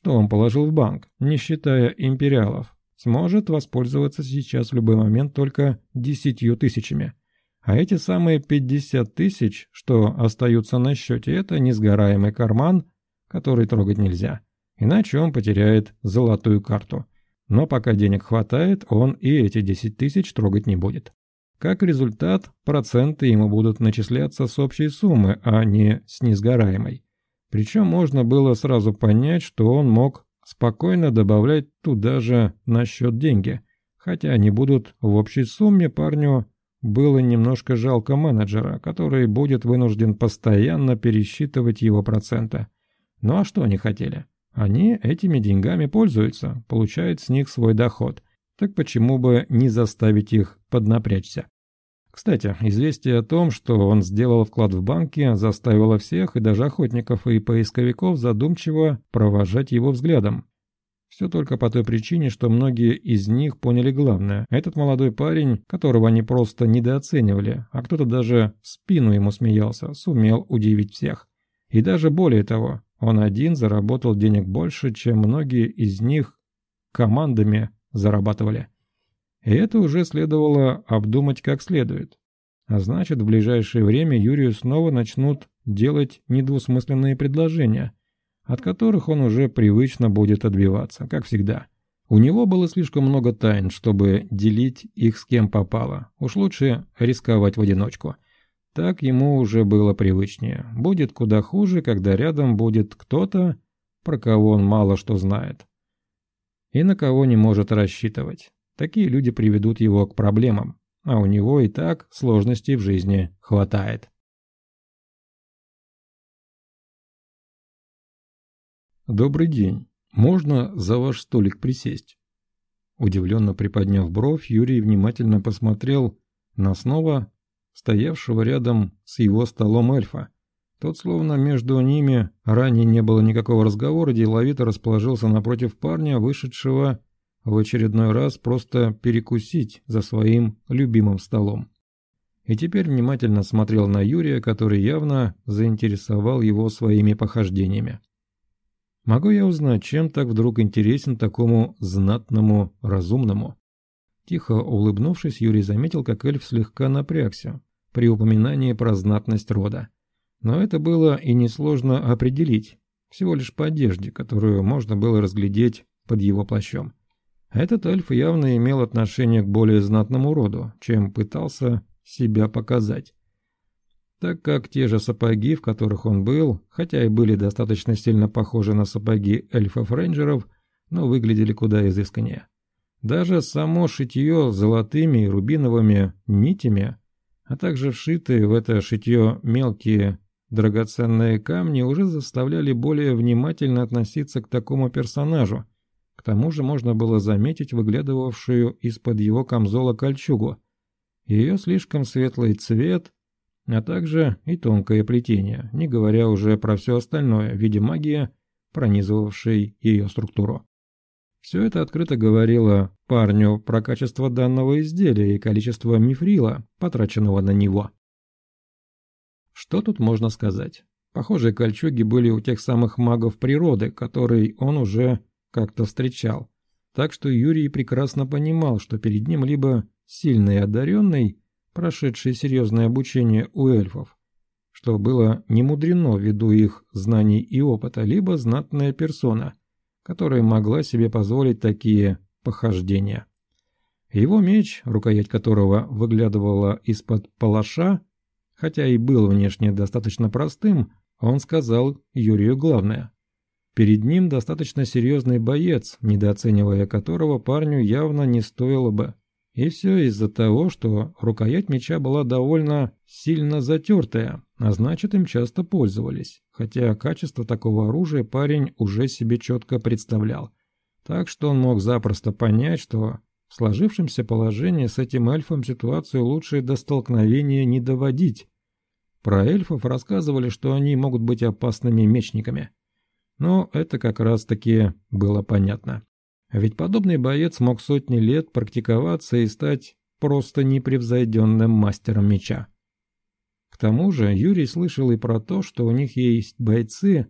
что он положил в банк, не считая империалов, сможет воспользоваться сейчас в любой момент только 10 тысячами. А эти самые 50 тысяч, что остаются на счете, это несгораемый карман, который трогать нельзя. Иначе он потеряет золотую карту. Но пока денег хватает, он и эти 10 тысяч трогать не будет. Как результат, проценты ему будут начисляться с общей суммы, а не с несгораемой. Причем можно было сразу понять, что он мог спокойно добавлять туда же на счет деньги. Хотя они будут в общей сумме, парню было немножко жалко менеджера, который будет вынужден постоянно пересчитывать его проценты. Ну а что они хотели? Они этими деньгами пользуются, получают с них свой доход. Так почему бы не заставить их поднапрячься? Кстати, известие о том, что он сделал вклад в банке, заставило всех, и даже охотников и поисковиков, задумчиво провожать его взглядом. Все только по той причине, что многие из них поняли главное. Этот молодой парень, которого они просто недооценивали, а кто-то даже в спину ему смеялся, сумел удивить всех. И даже более того, он один заработал денег больше, чем многие из них командами зарабатывали. И это уже следовало обдумать как следует. А значит, в ближайшее время Юрию снова начнут делать недвусмысленные предложения, от которых он уже привычно будет отбиваться, как всегда. У него было слишком много тайн, чтобы делить их с кем попало. Уж лучше рисковать в одиночку. Так ему уже было привычнее. Будет куда хуже, когда рядом будет кто-то, про кого он мало что знает. И на кого не может рассчитывать. Такие люди приведут его к проблемам, а у него и так сложностей в жизни хватает. «Добрый день. Можно за ваш столик присесть?» Удивленно приподняв бровь, Юрий внимательно посмотрел на снова стоявшего рядом с его столом эльфа. Тот, словно между ними ранее не было никакого разговора, деловито расположился напротив парня, вышедшего в очередной раз просто перекусить за своим любимым столом. И теперь внимательно смотрел на Юрия, который явно заинтересовал его своими похождениями. «Могу я узнать, чем так вдруг интересен такому знатному разумному?» Тихо улыбнувшись, Юрий заметил, как эльф слегка напрягся при упоминании про знатность рода. Но это было и несложно определить, всего лишь по одежде, которую можно было разглядеть под его плащом. Этот эльф явно имел отношение к более знатному роду, чем пытался себя показать. Так как те же сапоги, в которых он был, хотя и были достаточно сильно похожи на сапоги эльфов-рейнджеров, но выглядели куда изысканнее. Даже само шитье золотыми и рубиновыми нитями, а также вшитые в это шитье мелкие драгоценные камни уже заставляли более внимательно относиться к такому персонажу. К тому же можно было заметить выглядывавшую из-под его камзола кольчугу, ее слишком светлый цвет, а также и тонкое плетение, не говоря уже про все остальное в виде магии, пронизывавшей ее структуру. Все это открыто говорило парню про качество данного изделия и количество мифрила, потраченного на него. Что тут можно сказать? Похожие кольчуги были у тех самых магов природы, которые он уже как-то встречал. Так что Юрий прекрасно понимал, что перед ним либо сильный и одаренный, прошедший серьезное обучение у эльфов, что было немудрено ввиду их знаний и опыта, либо знатная персона, которая могла себе позволить такие похождения. Его меч, рукоять которого выглядывала из-под палаша, хотя и был внешне достаточно простым, он сказал Юрию главное. Перед ним достаточно серьезный боец, недооценивая которого парню явно не стоило бы. И все из-за того, что рукоять меча была довольно сильно затертая, а значит им часто пользовались, хотя качество такого оружия парень уже себе четко представлял. Так что он мог запросто понять, что в сложившемся положении с этим эльфом ситуацию лучше до столкновения не доводить. Про эльфов рассказывали, что они могут быть опасными мечниками. Но это как раз-таки было понятно. Ведь подобный боец мог сотни лет практиковаться и стать просто непревзойденным мастером меча. К тому же Юрий слышал и про то, что у них есть бойцы,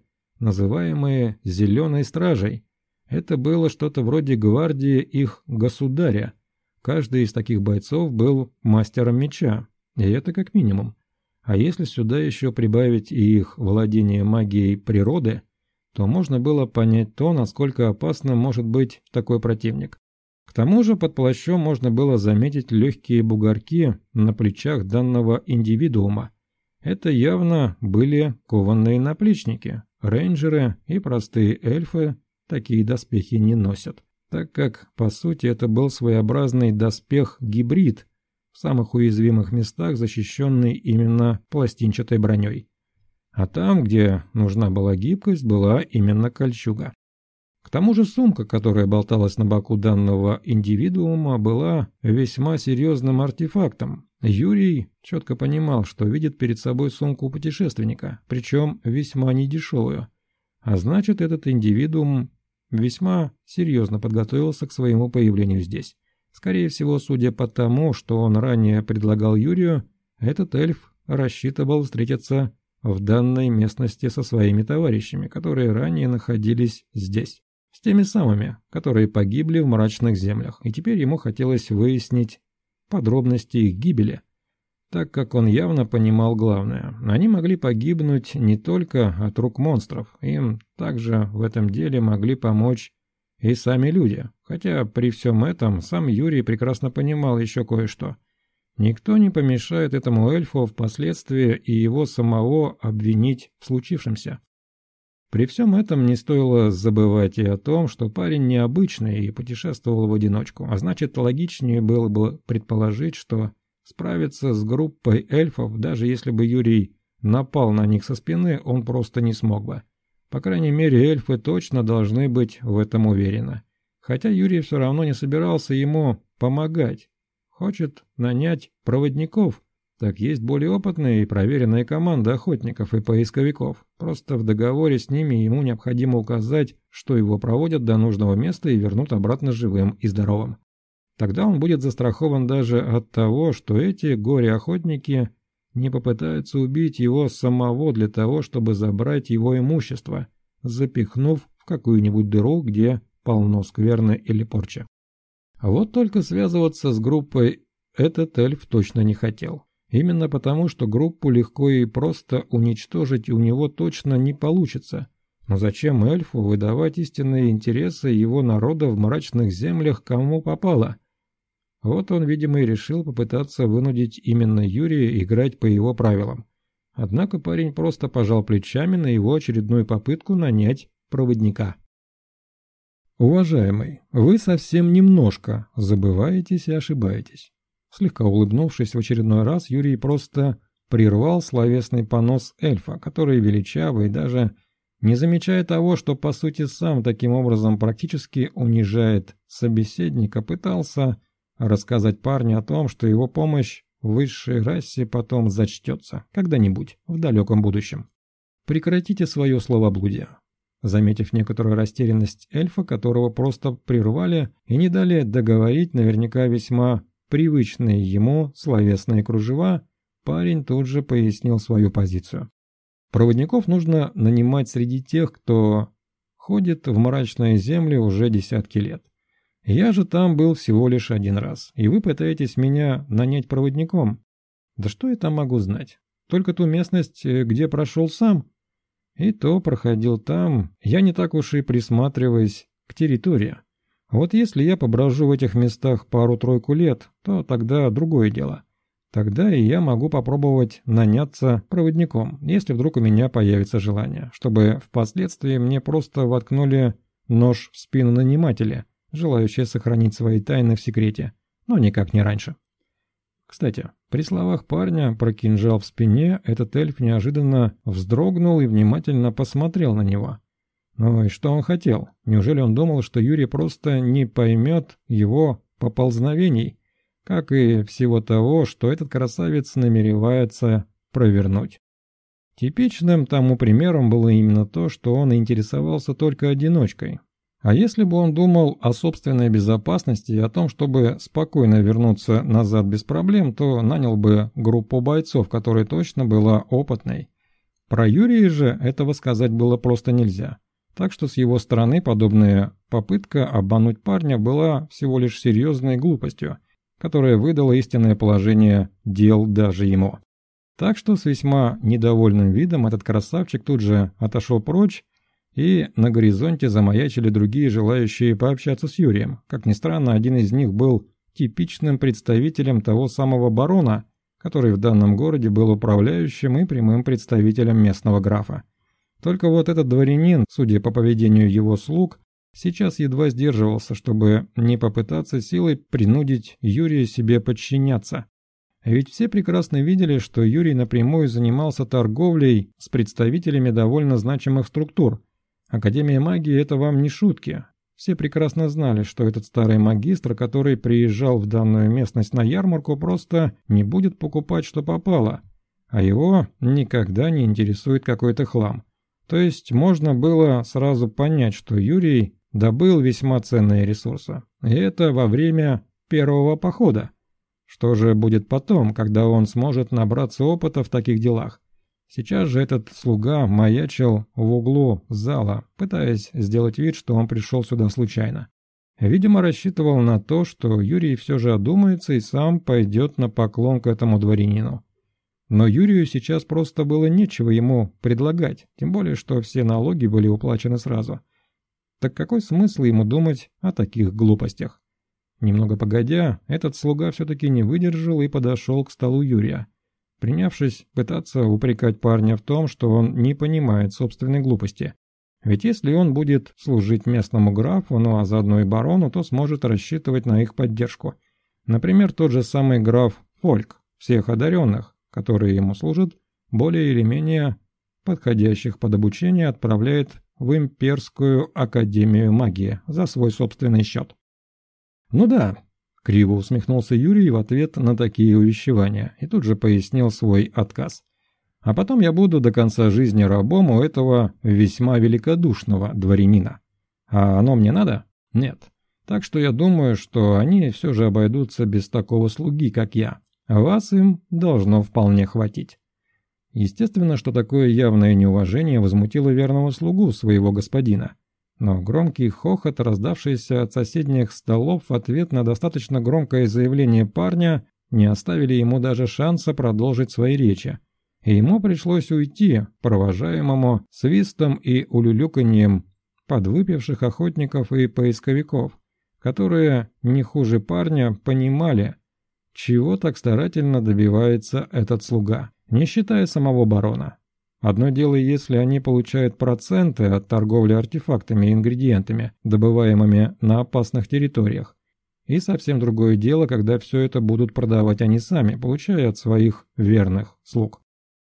называемые «Зеленой стражей». Это было что-то вроде гвардии их государя. Каждый из таких бойцов был мастером меча, и это как минимум. А если сюда еще прибавить и их владение магией природы, то можно было понять то, насколько опасным может быть такой противник. К тому же под плащом можно было заметить легкие бугорки на плечах данного индивидуума. Это явно были кованные наплечники. Рейнджеры и простые эльфы такие доспехи не носят, так как, по сути, это был своеобразный доспех-гибрид, в самых уязвимых местах защищенный именно пластинчатой броней. А там, где нужна была гибкость, была именно кольчуга. К тому же сумка, которая болталась на боку данного индивидуума, была весьма серьезным артефактом. Юрий четко понимал, что видит перед собой сумку путешественника, причем весьма недешевую. А значит, этот индивидуум весьма серьезно подготовился к своему появлению здесь. Скорее всего, судя по тому, что он ранее предлагал Юрию, этот эльф рассчитывал встретиться в данной местности со своими товарищами, которые ранее находились здесь. С теми самыми, которые погибли в мрачных землях, и теперь ему хотелось выяснить подробности их гибели, так как он явно понимал главное. Они могли погибнуть не только от рук монстров, им также в этом деле могли помочь и сами люди, хотя при всем этом сам Юрий прекрасно понимал еще кое-что. Никто не помешает этому эльфу впоследствии и его самого обвинить в случившемся. При всем этом не стоило забывать и о том, что парень необычный и путешествовал в одиночку, а значит, логичнее было бы предположить, что справиться с группой эльфов, даже если бы Юрий напал на них со спины, он просто не смог бы. По крайней мере, эльфы точно должны быть в этом уверены. Хотя Юрий все равно не собирался ему помогать. Хочет нанять проводников, так есть более опытная и проверенная команда охотников и поисковиков. Просто в договоре с ними ему необходимо указать, что его проводят до нужного места и вернут обратно живым и здоровым. Тогда он будет застрахован даже от того, что эти горе-охотники не попытаются убить его самого для того, чтобы забрать его имущество, запихнув в какую-нибудь дыру, где полно скверны или порчи. А вот только связываться с группой этот эльф точно не хотел. Именно потому, что группу легко и просто уничтожить у него точно не получится. Но зачем эльфу выдавать истинные интересы его народа в мрачных землях кому попало? Вот он, видимо, и решил попытаться вынудить именно Юрия играть по его правилам. Однако парень просто пожал плечами на его очередную попытку нанять проводника. «Уважаемый, вы совсем немножко забываетесь и ошибаетесь». Слегка улыбнувшись в очередной раз, Юрий просто прервал словесный понос эльфа, который величавый, даже не замечая того, что по сути сам таким образом практически унижает собеседника, пытался рассказать парню о том, что его помощь высшей расе потом зачтется когда-нибудь в далеком будущем. Прекратите свое словоблудие. Заметив некоторую растерянность эльфа, которого просто прервали и не дали договорить наверняка весьма привычные ему словесные кружева, парень тут же пояснил свою позицию. Проводников нужно нанимать среди тех, кто ходит в мрачные земли уже десятки лет. Я же там был всего лишь один раз, и вы пытаетесь меня нанять проводником. Да что я там могу знать? Только ту местность, где прошел сам. И то проходил там, я не так уж и присматриваюсь к территории. Вот если я поброжу в этих местах пару-тройку лет, то тогда другое дело. Тогда и я могу попробовать наняться проводником, если вдруг у меня появится желание, чтобы впоследствии мне просто воткнули нож в спину нанимателя, желающие сохранить свои тайны в секрете, но никак не раньше. Кстати, при словах парня про кинжал в спине этот эльф неожиданно вздрогнул и внимательно посмотрел на него. Ну и что он хотел? Неужели он думал, что Юрий просто не поймет его поползновений, как и всего того, что этот красавец намеревается провернуть? Типичным тому примером было именно то, что он интересовался только одиночкой. А если бы он думал о собственной безопасности и о том, чтобы спокойно вернуться назад без проблем, то нанял бы группу бойцов, которая точно была опытной. Про Юрия же этого сказать было просто нельзя. Так что с его стороны подобная попытка обмануть парня была всего лишь серьезной глупостью, которая выдала истинное положение дел даже ему. Так что с весьма недовольным видом этот красавчик тут же отошел прочь, и на горизонте замаячили другие желающие пообщаться с Юрием. Как ни странно, один из них был типичным представителем того самого барона, который в данном городе был управляющим и прямым представителем местного графа. Только вот этот дворянин, судя по поведению его слуг, сейчас едва сдерживался, чтобы не попытаться силой принудить Юрия себе подчиняться. Ведь все прекрасно видели, что Юрий напрямую занимался торговлей с представителями довольно значимых структур. Академия магии – это вам не шутки. Все прекрасно знали, что этот старый магистр, который приезжал в данную местность на ярмарку, просто не будет покупать, что попало, а его никогда не интересует какой-то хлам. То есть можно было сразу понять, что Юрий добыл весьма ценные ресурсы. И это во время первого похода. Что же будет потом, когда он сможет набраться опыта в таких делах? Сейчас же этот слуга маячил в углу зала, пытаясь сделать вид, что он пришел сюда случайно. Видимо, рассчитывал на то, что Юрий все же одумается и сам пойдет на поклон к этому дворянину. Но Юрию сейчас просто было нечего ему предлагать, тем более, что все налоги были уплачены сразу. Так какой смысл ему думать о таких глупостях? Немного погодя, этот слуга все-таки не выдержал и подошел к столу Юрия, принявшись пытаться упрекать парня в том, что он не понимает собственной глупости. Ведь если он будет служить местному графу, ну а заодно и барону, то сможет рассчитывать на их поддержку. Например, тот же самый граф Фольк, всех одаренных, которые ему служат, более или менее подходящих под обучение, отправляет в Имперскую Академию Магии за свой собственный счет. Ну да, криво усмехнулся Юрий в ответ на такие увещевания и тут же пояснил свой отказ. А потом я буду до конца жизни рабом у этого весьма великодушного дворянина. А оно мне надо? Нет. Так что я думаю, что они все же обойдутся без такого слуги, как я. Вас им должно вполне хватить. Естественно, что такое явное неуважение возмутило верного слугу своего господина. Но громкий хохот, раздавшийся от соседних столов в ответ на достаточно громкое заявление парня, не оставили ему даже шанса продолжить свои речи. И ему пришлось уйти, провожаемому свистом и улюлюканьем подвыпивших охотников и поисковиков, которые, не хуже парня, понимали, чего так старательно добивается этот слуга, не считая самого барона. Одно дело, если они получают проценты от торговли артефактами и ингредиентами, добываемыми на опасных территориях. И совсем другое дело, когда все это будут продавать они сами, получая от своих верных слуг.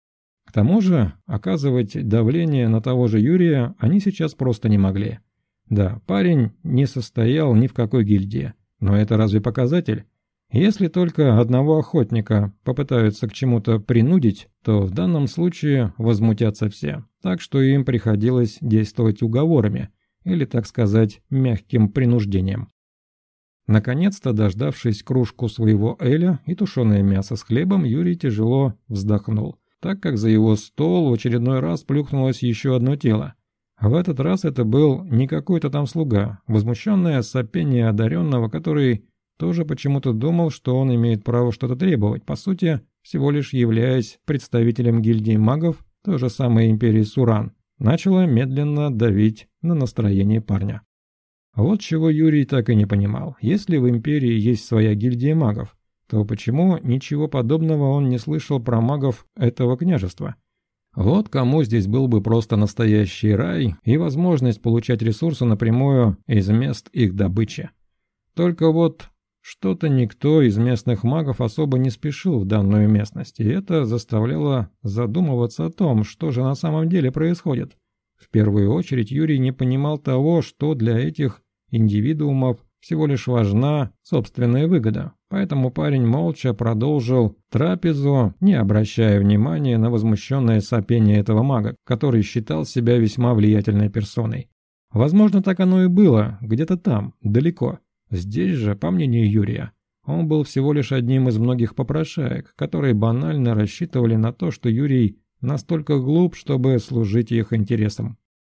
К тому же, оказывать давление на того же Юрия они сейчас просто не могли. Да, парень не состоял ни в какой гильдии, но это разве показатель? Если только одного охотника попытаются к чему-то принудить, то в данном случае возмутятся все, так что им приходилось действовать уговорами, или, так сказать, мягким принуждением. Наконец-то, дождавшись кружку своего эля и тушеное мясо с хлебом, Юрий тяжело вздохнул, так как за его стол в очередной раз плюхнулось еще одно тело. В этот раз это был не какой-то там слуга, возмущенное сопение одаренного, который тоже почему-то думал, что он имеет право что-то требовать, по сути, всего лишь являясь представителем гильдии магов той же самой империи Суран, начало медленно давить на настроение парня. Вот чего Юрий так и не понимал. Если в империи есть своя гильдия магов, то почему ничего подобного он не слышал про магов этого княжества? Вот кому здесь был бы просто настоящий рай и возможность получать ресурсы напрямую из мест их добычи. Только вот что-то никто из местных магов особо не спешил в данную местность, и это заставляло задумываться о том, что же на самом деле происходит. В первую очередь Юрий не понимал того, что для этих индивидуумов всего лишь важна собственная выгода, поэтому парень молча продолжил трапезу, не обращая внимания на возмущенное сопение этого мага, который считал себя весьма влиятельной персоной. Возможно, так оно и было, где-то там, далеко. Здесь же, по мнению Юрия, он был всего лишь одним из многих попрошаек, которые банально рассчитывали на то, что Юрий настолько глуп, чтобы служить их интересам.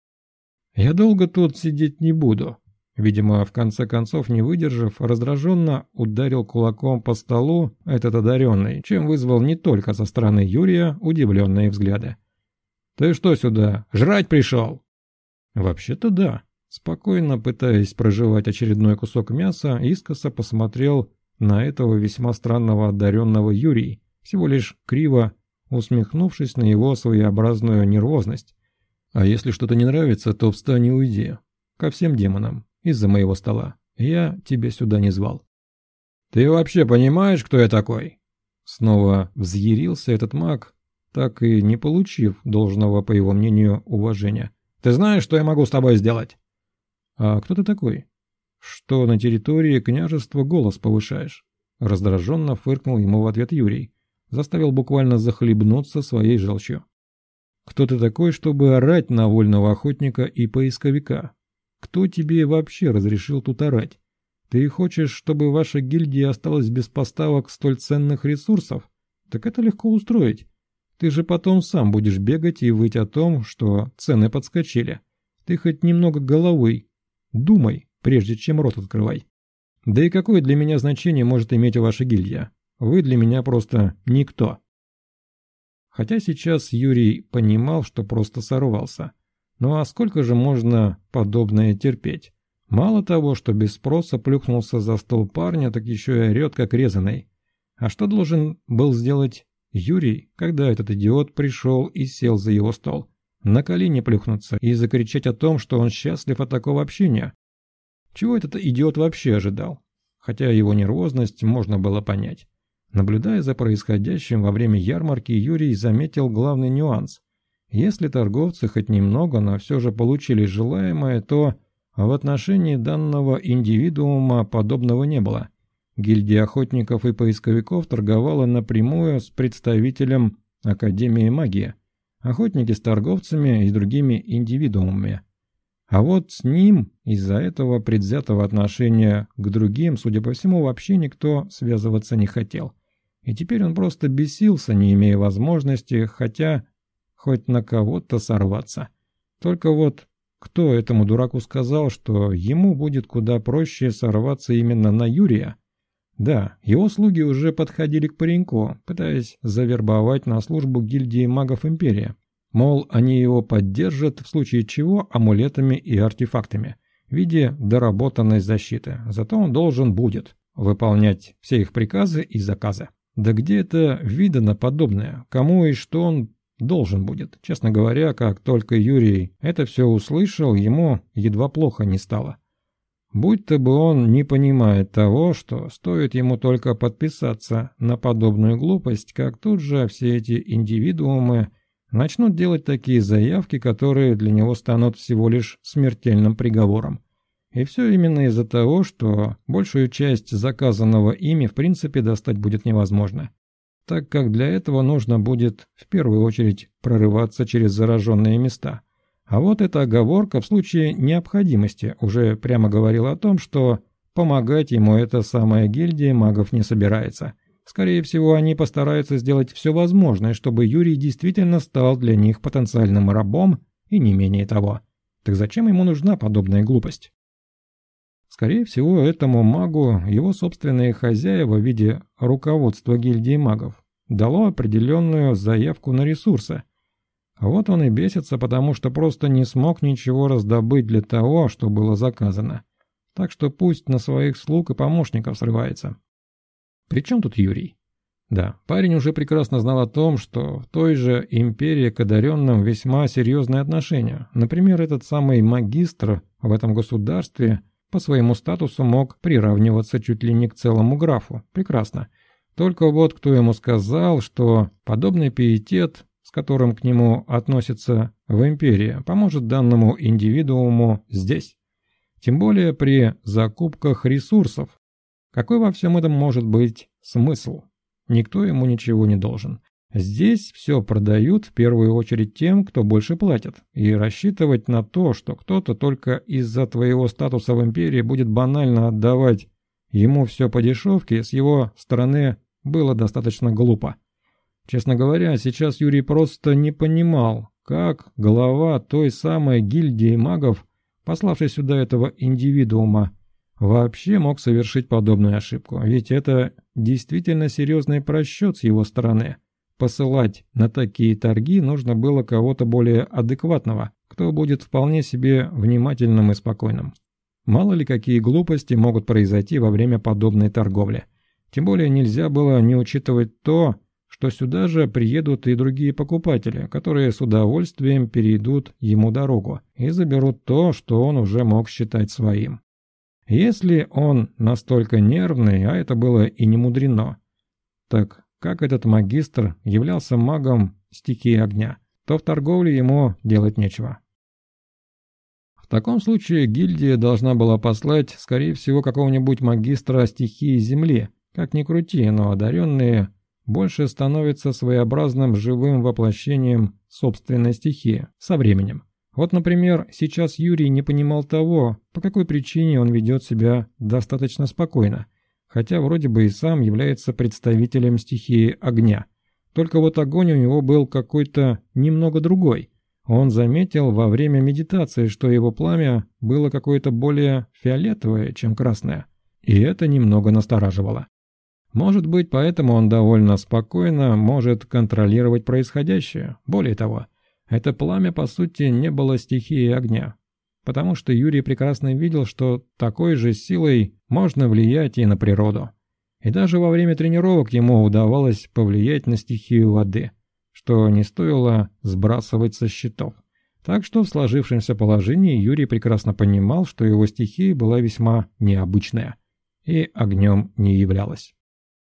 «Я долго тут сидеть не буду», — видимо, в конце концов, не выдержав, раздраженно ударил кулаком по столу этот одаренный, чем вызвал не только со стороны Юрия удивленные взгляды. «Ты что сюда, жрать пришел?» «Вообще-то да», — спокойно пытаясь прожевать очередной кусок мяса, искоса посмотрел на этого весьма странного одаренного Юрий, всего лишь криво усмехнувшись на его своеобразную нервозность. «А если что-то не нравится, то встань и уйди. Ко всем демонам. Из-за моего стола. Я тебя сюда не звал». «Ты вообще понимаешь, кто я такой?» Снова взъярился этот маг, так и не получив должного, по его мнению, уважения. «Ты знаешь, что я могу с тобой сделать?» «А кто ты такой? Что на территории княжества голос повышаешь?» Раздраженно фыркнул ему в ответ Юрий. Заставил буквально захлебнуться своей желчью. «Кто ты такой, чтобы орать на вольного охотника и поисковика? Кто тебе вообще разрешил тут орать? Ты хочешь, чтобы ваша гильдия осталась без поставок столь ценных ресурсов? Так это легко устроить. Ты же потом сам будешь бегать и выть о том, что цены подскочили. Ты хоть немного головой думай, прежде чем рот открывай. Да и какое для меня значение может иметь ваша гильдия? Вы для меня просто никто». Хотя сейчас Юрий понимал, что просто сорвался. Ну а сколько же можно подобное терпеть? Мало того, что без спроса плюхнулся за стол парня, так еще и орет как резаный. А что должен был сделать Юрий, когда этот идиот пришел и сел за его стол? На колени плюхнуться и закричать о том, что он счастлив от такого общения? Чего этот идиот вообще ожидал? Хотя его нервозность можно было понять. Наблюдая за происходящим во время ярмарки, Юрий заметил главный нюанс. Если торговцы хоть немного, но все же получили желаемое, то в отношении данного индивидуума подобного не было. Гильдия охотников и поисковиков торговала напрямую с представителем Академии магии, охотники с торговцами и другими индивидуумами. А вот с ним из-за этого предвзятого отношения к другим, судя по всему, вообще никто связываться не хотел. И теперь он просто бесился, не имея возможности, хотя хоть на кого-то сорваться. Только вот кто этому дураку сказал, что ему будет куда проще сорваться именно на Юрия? Да, его слуги уже подходили к пареньку, пытаясь завербовать на службу гильдии магов Империи. Мол, они его поддержат, в случае чего амулетами и артефактами, в виде доработанной защиты. Зато он должен будет выполнять все их приказы и заказы. Да где это видано подобное? Кому и что он должен будет? Честно говоря, как только Юрий это все услышал, ему едва плохо не стало. Будь-то бы он не понимает того, что стоит ему только подписаться на подобную глупость, как тут же все эти индивидуумы начнут делать такие заявки, которые для него станут всего лишь смертельным приговором. И все именно из-за того, что большую часть заказанного ими в принципе достать будет невозможно, так как для этого нужно будет в первую очередь прорываться через зараженные места. А вот эта оговорка в случае необходимости уже прямо говорила о том, что помогать ему эта самая гильдия магов не собирается. Скорее всего, они постараются сделать все возможное, чтобы Юрий действительно стал для них потенциальным рабом и не менее того. Так зачем ему нужна подобная глупость? Скорее всего, этому магу его собственные хозяева в виде руководства гильдии магов дало определенную заявку на ресурсы. А вот он и бесится, потому что просто не смог ничего раздобыть для того, что было заказано. Так что пусть на своих слуг и помощников срывается. Причем тут Юрий? Да, парень уже прекрасно знал о том, что в той же империи к одаренным весьма серьезные отношения. Например, этот самый магистр в этом государстве по своему статусу мог приравниваться чуть ли не к целому графу. Прекрасно. Только вот кто ему сказал, что подобный пиетет, с которым к нему относятся в империи, поможет данному индивидууму здесь. Тем более при закупках ресурсов. Какой во всем этом может быть смысл? Никто ему ничего не должен. Здесь все продают в первую очередь тем, кто больше платит, и рассчитывать на то, что кто-то только из-за твоего статуса в империи будет банально отдавать ему все по дешевке, с его стороны было достаточно глупо. Честно говоря, сейчас Юрий просто не понимал, как глава той самой гильдии магов, пославший сюда этого индивидуума, вообще мог совершить подобную ошибку. Ведь это действительно серьезный просчет с его стороны. Посылать на такие торги нужно было кого-то более адекватного, кто будет вполне себе внимательным и спокойным. Мало ли какие глупости могут произойти во время подобной торговли. Тем более нельзя было не учитывать то, что сюда же приедут и другие покупатели, которые с удовольствием перейдут ему дорогу и заберут то, что он уже мог считать своим. Если он настолько нервный, а это было и не мудрено, так как этот магистр являлся магом стихии огня, то в торговле ему делать нечего. В таком случае гильдия должна была послать, скорее всего, какого-нибудь магистра стихии земли. Как ни крути, но одаренные больше становятся своеобразным живым воплощением собственной стихии со временем. Вот, например, сейчас Юрий не понимал того, по какой причине он ведет себя достаточно спокойно, хотя вроде бы и сам является представителем стихии огня. Только вот огонь у него был какой-то немного другой. Он заметил во время медитации, что его пламя было какое-то более фиолетовое, чем красное, и это немного настораживало. Может быть, поэтому он довольно спокойно может контролировать происходящее. Более того, это пламя, по сути, не было стихией огня, потому что Юрий прекрасно видел, что такой же силой можно влиять и на природу. И даже во время тренировок ему удавалось повлиять на стихию воды, что не стоило сбрасывать со счетов. Так что в сложившемся положении Юрий прекрасно понимал, что его стихия была весьма необычная и огнем не являлась.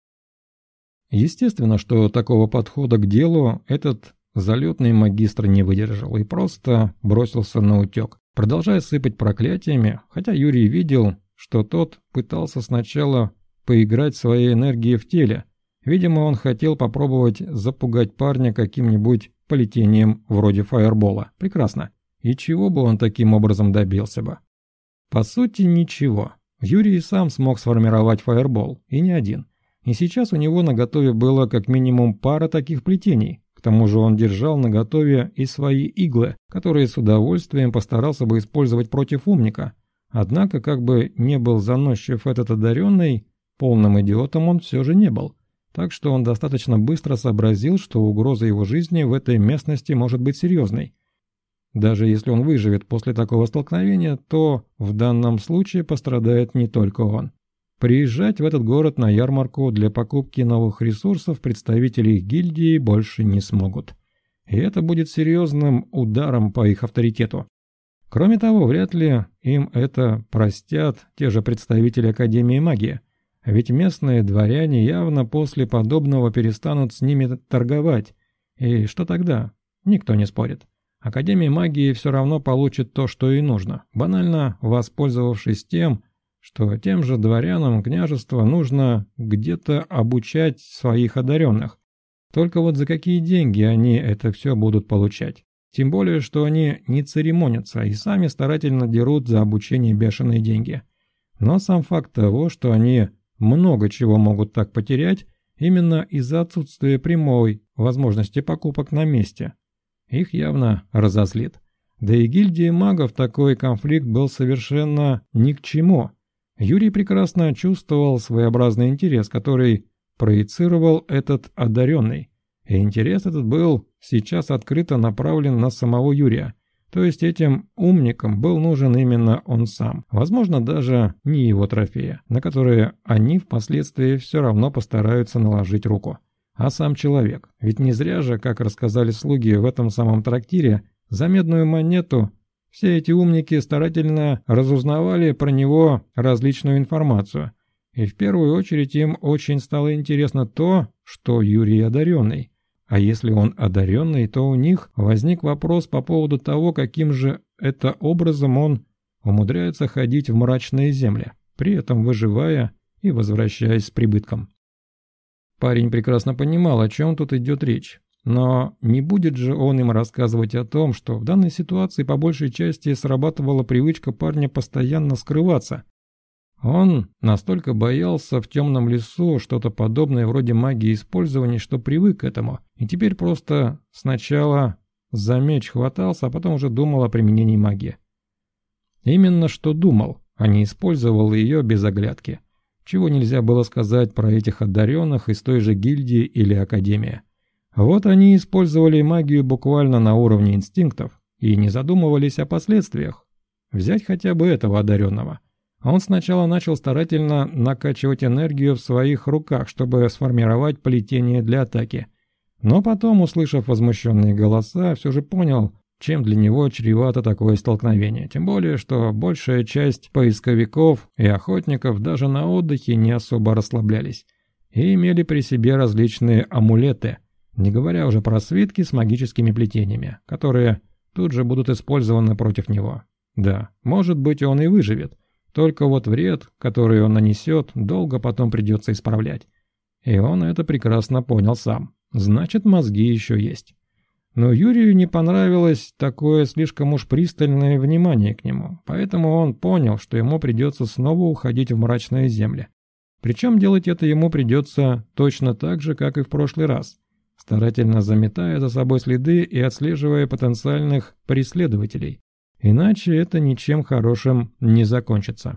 Естественно, что такого подхода к делу этот залетный магистр не выдержал и просто бросился на утек, продолжая сыпать проклятиями, хотя Юрий видел, что тот пытался сначала поиграть своей энергией в теле. Видимо, он хотел попробовать запугать парня каким-нибудь полетением вроде фаербола. Прекрасно. И чего бы он таким образом добился бы? По сути, ничего. Юрий сам смог сформировать фаербол, и не один. И сейчас у него наготове было как минимум пара таких плетений. К тому же он держал наготове и свои иглы, которые с удовольствием постарался бы использовать против умника. Однако, как бы не был заносчив этот одаренный, полным идиотом он все же не был. Так что он достаточно быстро сообразил, что угроза его жизни в этой местности может быть серьезной. Даже если он выживет после такого столкновения, то в данном случае пострадает не только он. Приезжать в этот город на ярмарку для покупки новых ресурсов представители их гильдии больше не смогут. И это будет серьезным ударом по их авторитету. Кроме того, вряд ли им это простят те же представители Академии магии. Ведь местные дворяне явно после подобного перестанут с ними торговать. И что тогда? Никто не спорит. Академия магии все равно получит то, что ей нужно, банально воспользовавшись тем, что тем же дворянам княжества нужно где-то обучать своих одаренных. Только вот за какие деньги они это все будут получать? Тем более, что они не церемонятся и сами старательно дерут за обучение бешеные деньги. Но сам факт того, что они много чего могут так потерять, именно из-за отсутствия прямой возможности покупок на месте, их явно разозлит. Да и гильдии магов такой конфликт был совершенно ни к чему. Юрий прекрасно чувствовал своеобразный интерес, который проецировал этот одаренный. И интерес этот был сейчас открыто направлен на самого Юрия. То есть этим умникам был нужен именно он сам. Возможно, даже не его трофеи, на которые они впоследствии все равно постараются наложить руку. А сам человек. Ведь не зря же, как рассказали слуги в этом самом трактире, за медную монету все эти умники старательно разузнавали про него различную информацию. И в первую очередь им очень стало интересно то, что Юрий одаренный. А если он одаренный, то у них возник вопрос по поводу того, каким же это образом он умудряется ходить в мрачные земли, при этом выживая и возвращаясь с прибытком. Парень прекрасно понимал, о чем тут идет речь. Но не будет же он им рассказывать о том, что в данной ситуации по большей части срабатывала привычка парня постоянно скрываться. Он настолько боялся в темном лесу что-то подобное вроде магии использования, что привык к этому, и теперь просто сначала за меч хватался, а потом уже думал о применении магии. Именно что думал, а не использовал ее без оглядки. Чего нельзя было сказать про этих одаренных из той же гильдии или академии. Вот они использовали магию буквально на уровне инстинктов и не задумывались о последствиях. Взять хотя бы этого одаренного. Он сначала начал старательно накачивать энергию в своих руках, чтобы сформировать плетение для атаки. Но потом, услышав возмущенные голоса, все же понял, чем для него чревато такое столкновение. Тем более, что большая часть поисковиков и охотников даже на отдыхе не особо расслаблялись и имели при себе различные амулеты, не говоря уже про свитки с магическими плетениями, которые тут же будут использованы против него. Да, может быть, он и выживет, только вот вред, который он нанесет, долго потом придется исправлять. И он это прекрасно понял сам. Значит, мозги еще есть. Но Юрию не понравилось такое слишком уж пристальное внимание к нему, поэтому он понял, что ему придется снова уходить в мрачные земли. Причем делать это ему придется точно так же, как и в прошлый раз, старательно заметая за собой следы и отслеживая потенциальных преследователей. Иначе это ничем хорошим не закончится.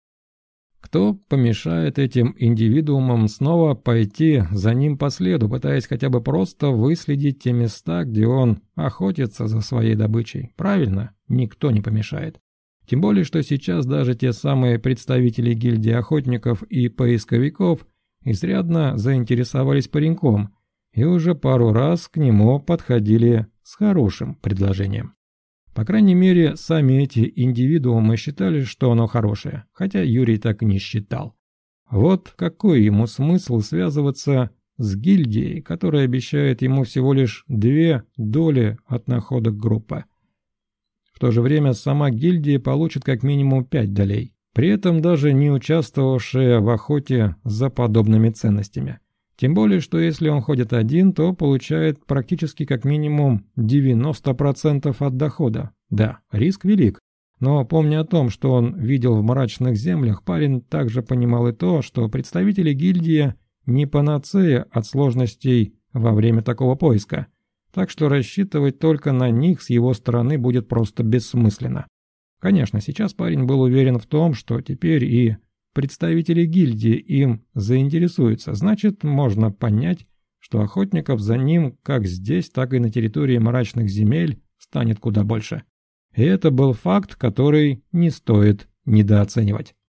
Кто помешает этим индивидуумам снова пойти за ним по следу, пытаясь хотя бы просто выследить те места, где он охотится за своей добычей? Правильно, никто не помешает. Тем более, что сейчас даже те самые представители гильдии охотников и поисковиков изрядно заинтересовались пареньком и уже пару раз к нему подходили с хорошим предложением. По крайней мере, сами эти индивидуумы считали, что оно хорошее, хотя Юрий так не считал. Вот какой ему смысл связываться с гильдией, которая обещает ему всего лишь 2 доли от находок группы. В то же время сама гильдия получит как минимум 5 долей, при этом даже не участвовавшая в охоте за подобными ценностями. Тем более, что если он ходит один, то получает практически как минимум 90% от дохода. Да, риск велик. Но помня о том, что он видел в мрачных землях, парень также понимал и то, что представители гильдии не панацея от сложностей во время такого поиска. Так что рассчитывать только на них с его стороны будет просто бессмысленно. Конечно, сейчас парень был уверен в том, что теперь и представители гильдии им заинтересуются, значит, можно понять, что охотников за ним как здесь, так и на территории мрачных земель станет куда больше. И это был факт, который не стоит недооценивать.